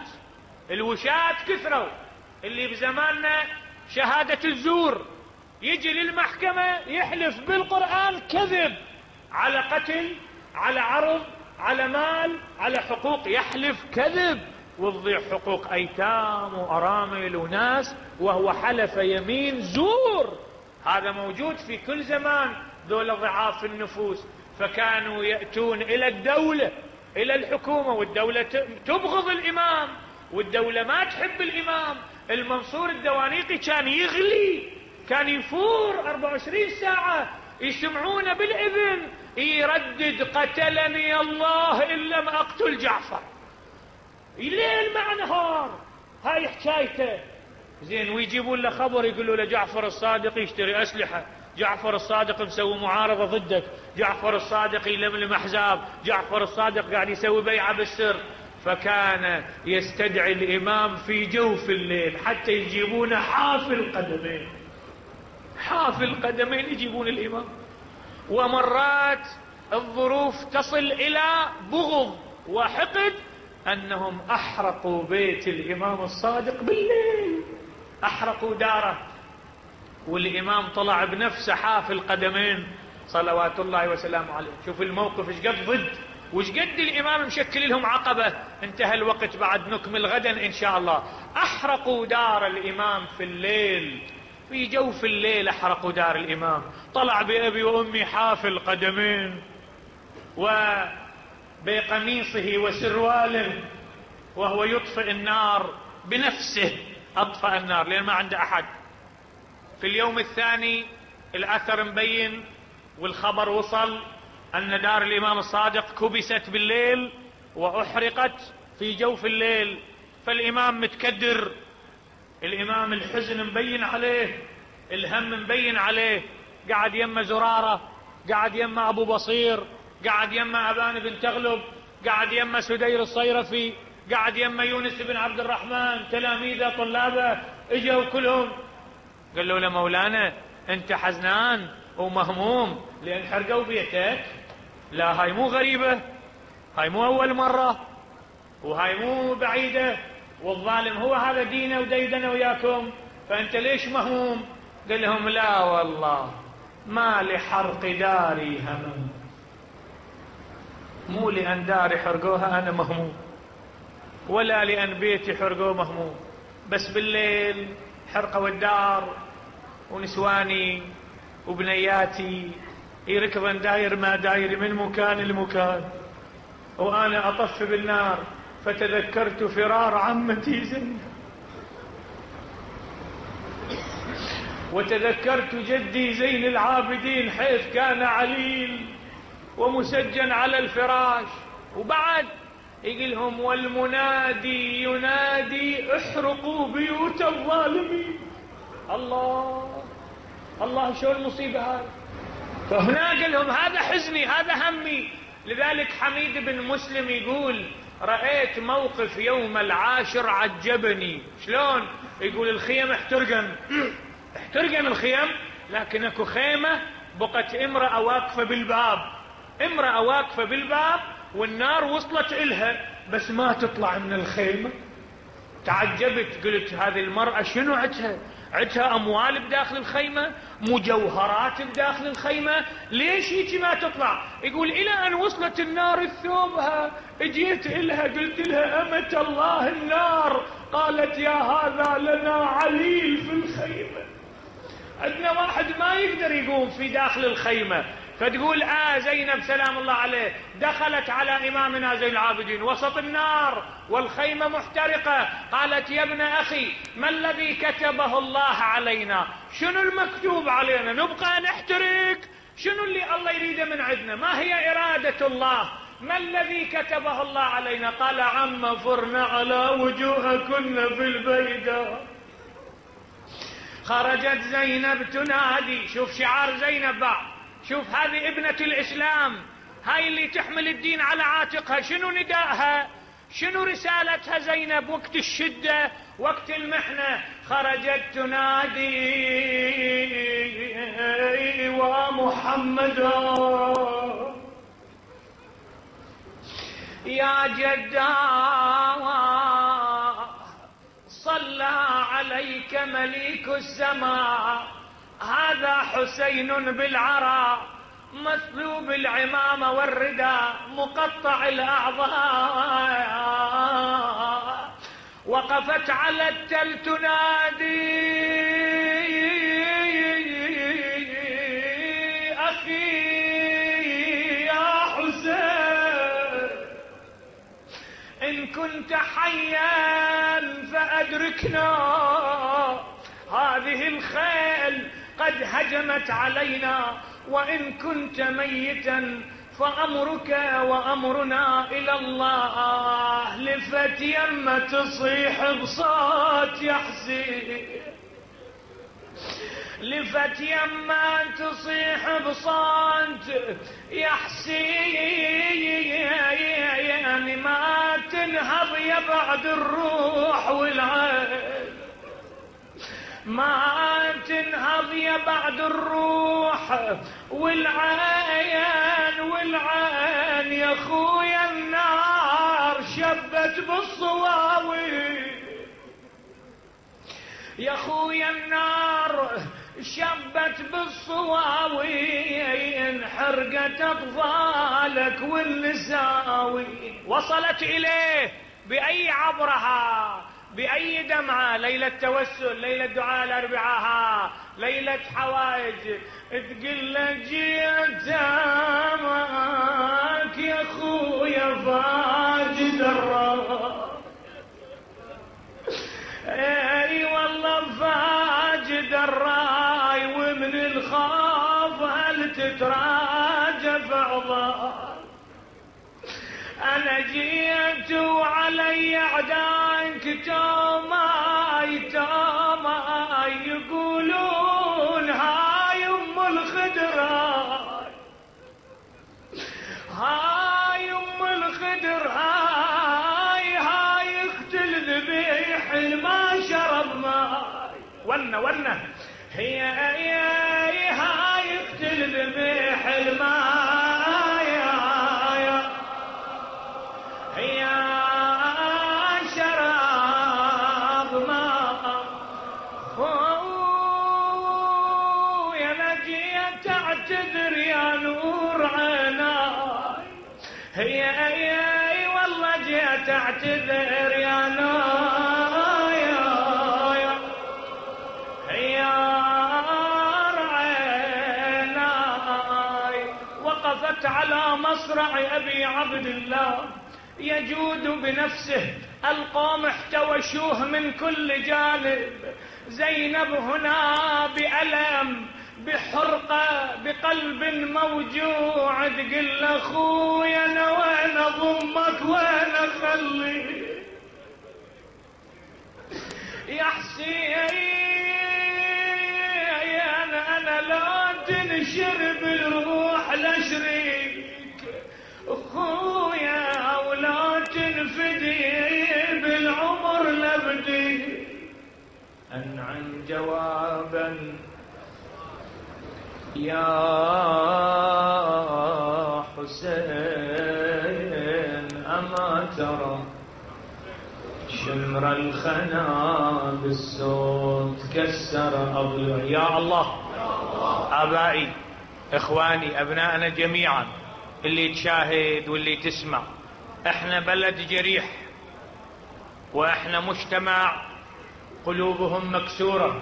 الوشاة كثروا، اللي بزماننا شهادة الزور، يجي للمحكمة يحلف بالقرآن كذب على قتل، على عرض، على مال، على حقوق، يحلف كذب وتضيع حقوق أيتام وأرامل وناس وهو حلف يمين زور. هذا موجود في كل زمان، ذولا ضعاف النفوس. فكانوا يأتون إلى الدولة، إلى الحكومة، والدولة تبغض الإمام والدولة ما تحب الإمام. المنصور الدوانيقي كان يغلي، كان يفور أربعة وعشرين ساعة، يسمعونه بالإذن يردد قتلني الله إن لم أقتل جعفر، ليل مع نهار هاي حكايته. زين، ويجيبون له خبر يقولوا له جعفر الصادق يشتري أسلحة، جعفر الصادق مسوي معارضة ضدك، جعفر الصادق يلملم أحزاب، جعفر الصادق قاعد يسوي بيعة بالسر. فكان يستدعي الإمام في جوف الليل حتى يجيبونه حافل قدمين، حافل قدمين يجيبون الإمام. ومرات الظروف تصل إلى بغض وحقد أنهم أحرقوا بيت الإمام الصادق بالليل، أحرقوا داره، والإمام طلع بنفسه حافل قدمين صلوات الله وسلامه عليه. شوف الموقف ايش قد ضد وايش قد الإمام مشكل لهم عقبة. انتهى الوقت، بعد نكمل غدا إن شاء الله. أحرقوا دار الإمام في الليل، في جوف الليل أحرقوا دار الإمام. طلع بأبي وأمي حافل قدمين وبقميصه وسرواله وهو يطفئ النار بنفسه، أطفأ النار لأن ما عنده أحد. في اليوم الثاني الأثر مبين والخبر وصل أن دار الإمام الصادق كبست بالليل وأحرقت في جوف الليل، فالإمام متكدر، الإمام الحزن مبين عليه، الهم مبين عليه، قعد يما زرارة، قعد يما أبو بصير، قعد يما أبان بن تغلب، قعد يما سدير الصيرفي، قعد يما يونس بن عبد الرحمن، تلاميذه طلابه اجوا كلهم. قال له لمولانا انت حزنان ومهموم لان حرقوا بيتك؟ لا، هاي مو غريبة، هاي مو اول مرة، وهاي مو بعيدة، والظالم هو هذا دينه وديدنا وياكم، فانت ليش مهموم؟ قال لهم لا والله ما لحرق داري همم، مو لان داري حرقوها انا مهموم، ولا لان بيتي حرقوه مهموم، بس بالليل حرقوا الدار ونسواني وبنياتي يركضن داير ما داير من مكان لمكان، وانا اطف بالنار، فتذكرت فرار عمتي زينب، وتذكرت جدي زين العابدين حيث كان عليل ومسجن على الفراش. وبعد يقولهم والمنادي ينادي احرقوا بيوت الظالمين. الله الله شو المصيبة هذه؟ فهنا قال لهم هذا حزني، هذا همي. لذلك حميد بن مسلم يقول رأيت موقف يوم العاشر عجبني. شلون؟ يقول الخيم احترقن احترقن الخيم، لكن اكو خيمة بقت امرأة واقفة بالباب، امرأة واقفة بالباب والنار وصلت إلها بس ما تطلع من الخيمة. تعجبت، قلت هذه المرأة شنو عدها؟ عدها أموال بداخل الخيمة، مجوهرات بداخل الخيمة، ليش هيك ما تطلع؟ يقول إلى أن وصلت النار الثوبها، اجيت إلها قلت لها أمة الله النار، قالت يا هذا لنا عليل في الخيمة، عندنا واحد ما يقدر يقوم في داخل الخيمة. فتقول آه زينب سلام الله عليه دخلت على إمامنا زين العابدين وسط النار والخيمة محترقة، قالت يا ابن أخي ما الذي كتبه الله علينا؟ شنو المكتوب علينا؟ نبقى نحترق؟ شنو اللي الله يريده من عندنا؟ ما هي إرادة الله؟ ما الذي كتبه الله علينا؟ قال عم فرن على وجوهكن في البيداء. خرجت زينب تنادي، شوف شعار زينب بعد، شوف هذه ابنة الإسلام، هاي اللي تحمل الدين على عاتقها، شنو نداءها؟ شنو رسالتها زينب وقت الشدة وقت المحنة؟ خرجت تنادي ومحمدا يا جدا صلى عليك مليك السماء، هذا حسين بالعراء مثلوب العمامة والرداء مقطع الأعضاء، وقفت على التل تنادي أخي يا حسين إن كنت حيا فأدركنا، هذه الخيل قد هجمت علينا، وإن كنت ميتا فأمرك وأمرنا إلى الله. لفت يمة تصيح بصوت يا حسين، لفت يمة تصيح بصوت يا حسين، ما تنهض يا بعد الروح والعين، ما تنهض يا بعد الروح والعين والعين، يا خويا النار شبت بالصواوي، يا خويا النار شبت بالصواوي، حرقت اطفالك والنساوي. وصلت اليه باي عبرها بأي دمعة، ليلة توسل، ليلة دعاء الأربعاء، ليلة حوائج، تقول له جيت معك يا خويا فاجد الراي، اي والله فاجد الراي، ومن الخاطر تتراجف عظام. أنا جيت وعلي أعدائك توماي توماي يقولون هاي أم الخدر هاي أم الخدر هاي هاي اخت الذبيح ما شرب ماي. ونه ونه هي هي هاي اخت الذبيح الماي هي شراب ماء. يا نجية تعتذر يا نور عيناي هي هي والله جيت اعتذر يا نور يا عيناي. وقفت على مصرع أبي عبد الله يجود بنفسه. القوم احتوشوه من كل جانب. زينب هنا بألم بحرقة بقلب موجوع تقول اخويا انا وين اضمك وين اخلي يا حسين انا انا لا تنشر بالروح لشريك اخويا ولا تنفدي بالعمر لبدي. انعم جوابا يا حسين أما ترى شمر الخنا بالصوت كسر أضلع. يا الله آبائي إخواني أبنائنا جميعا اللي تشاهد واللي تسمع، احنا بلد جريح واحنا مجتمع قلوبهم مكسورة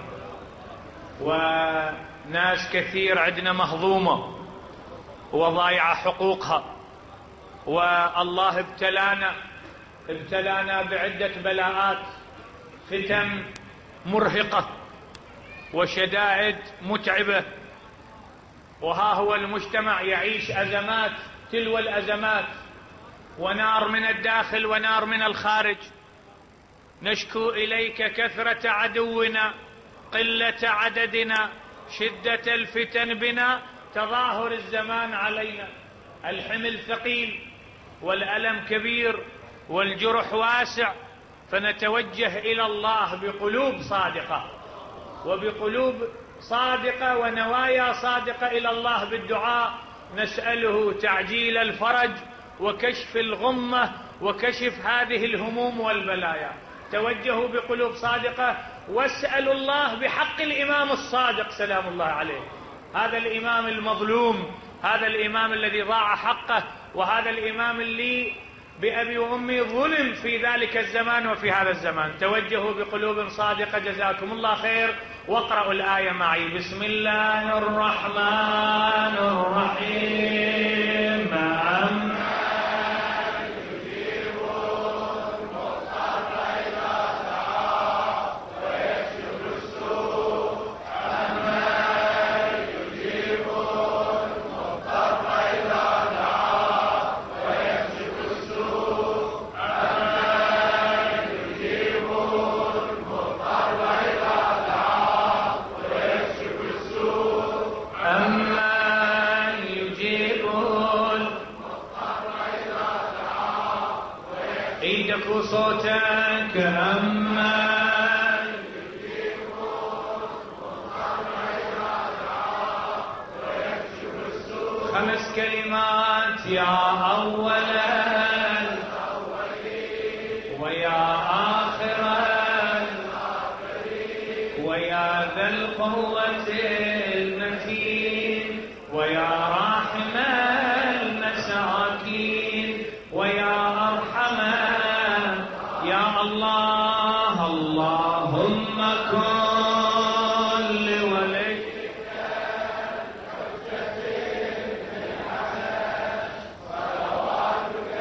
وناس كثير عندنا مهضومة وضايعة حقوقها، والله ابتلانا ابتلانا بعدة بلاءات، فتن مرهقة وشدائد متعبة، وها هو المجتمع يعيش أزمات تلو الأزمات، ونار من الداخل ونار من الخارج. نشكو إليك كثرة عدونا، قلة عددنا، شدة الفتن بنا، تظاهر الزمان علينا. الحمل ثقيل والألم كبير والجرح واسع، فنتوجه إلى الله بقلوب صادقة وبقلوب صادقة ونوايا صادقة إلى الله بالدعاء، نسأله تعجيل الفرج وكشف الغمة وكشف هذه الهموم والبلايا. توجهوا بقلوب صادقة واسألوا الله بحق الإمام الصادق سلام الله عليه، هذا الإمام المظلوم، هذا الإمام الذي ضاع حقه، وهذا الإمام اللي بأبي وأمي ظلم في ذلك الزمان وفي هذا الزمان. توجهوا بقلوب صادقة جزاكم الله خير. واقرأوا الآية معي. بسم الله الرحمن الرحيم. أم صوتك أما خمس كلمات يا أولا ويا آخرا ويا ذا القوة المتين ويا راحم المساكين ويا أرحم يا الله. اللهم كن لوليك صلواتك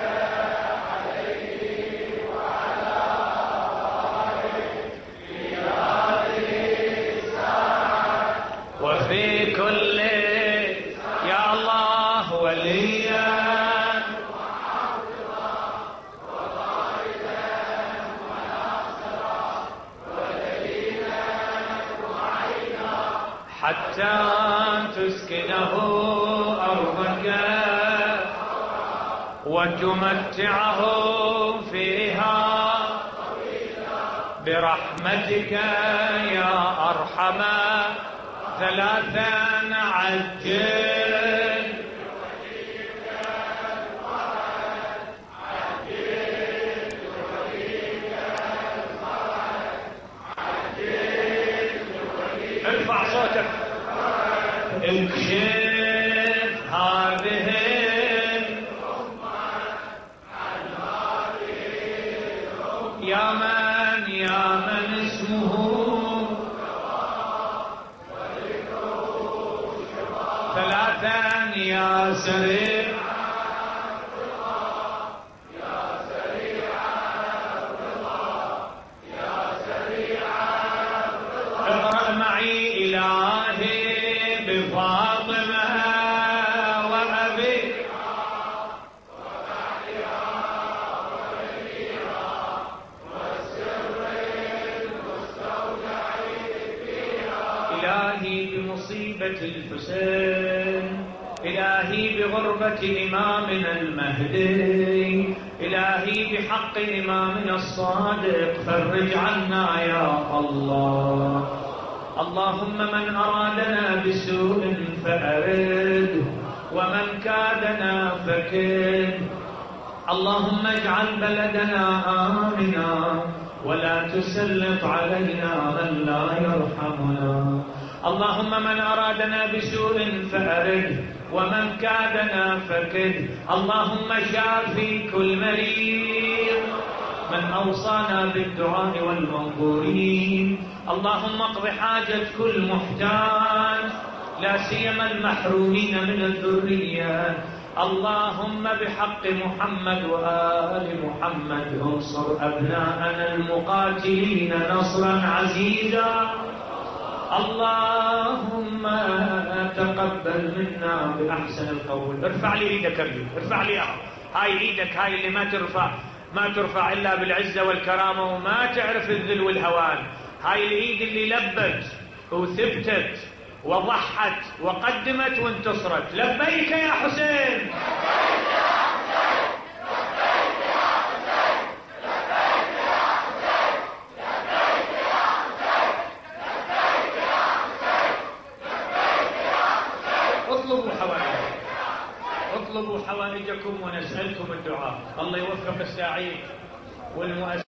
عليه وعلى آله في هذه الساعة وفي كل يا حتى تسكنه أرضك وتمتعه فيها برحمتك يا أرحم. ثلاثا عجل ارفع صوتك. اكشف هذه يا من يا من اسمه ثلاثا يا سريع اقرأ معي إلهي بفاطمة وأبي إلهي بمصيبة الحسين، إلهي بغربة إمامنا المهدي، إلهي بحق إمامنا الصادق فرج عنا يا الله. اللهم من أرادنا بسوء فأرد ومن كادنا فكد. اللهم اجعل بلدنا آمنا ولا تسلط علينا من لا يرحمنا. اللهم من أرادنا بسوء فأرد ومن كادنا فكد. اللهم شافي كل مريض من أوصانا بالدعاء والمنظورين. اللهم اقض حاجة كل محتاج لا سيما المحرومين من الذرية. اللهم بحق محمد وآل محمد انصر أبناءنا المقاتلين نصرا عزيزا. اللهم تقبل منا بأحسن القول. ارفع لي ايدك ارجوك، ارفع لي هاي ايدك، هاي اللي ما ترفع ما ترفع الا بالعزة والكرامة وما تعرف الذل والهوان. هاي الايد اللي لبت وثبتت وضحت وقدمت وانتصرت. لبيك يا حسين. اطلبوا حوائجكم، اطلبوا حوائجكم ونسألكم الدعاء. الله يوفق الساعين والمؤسسين.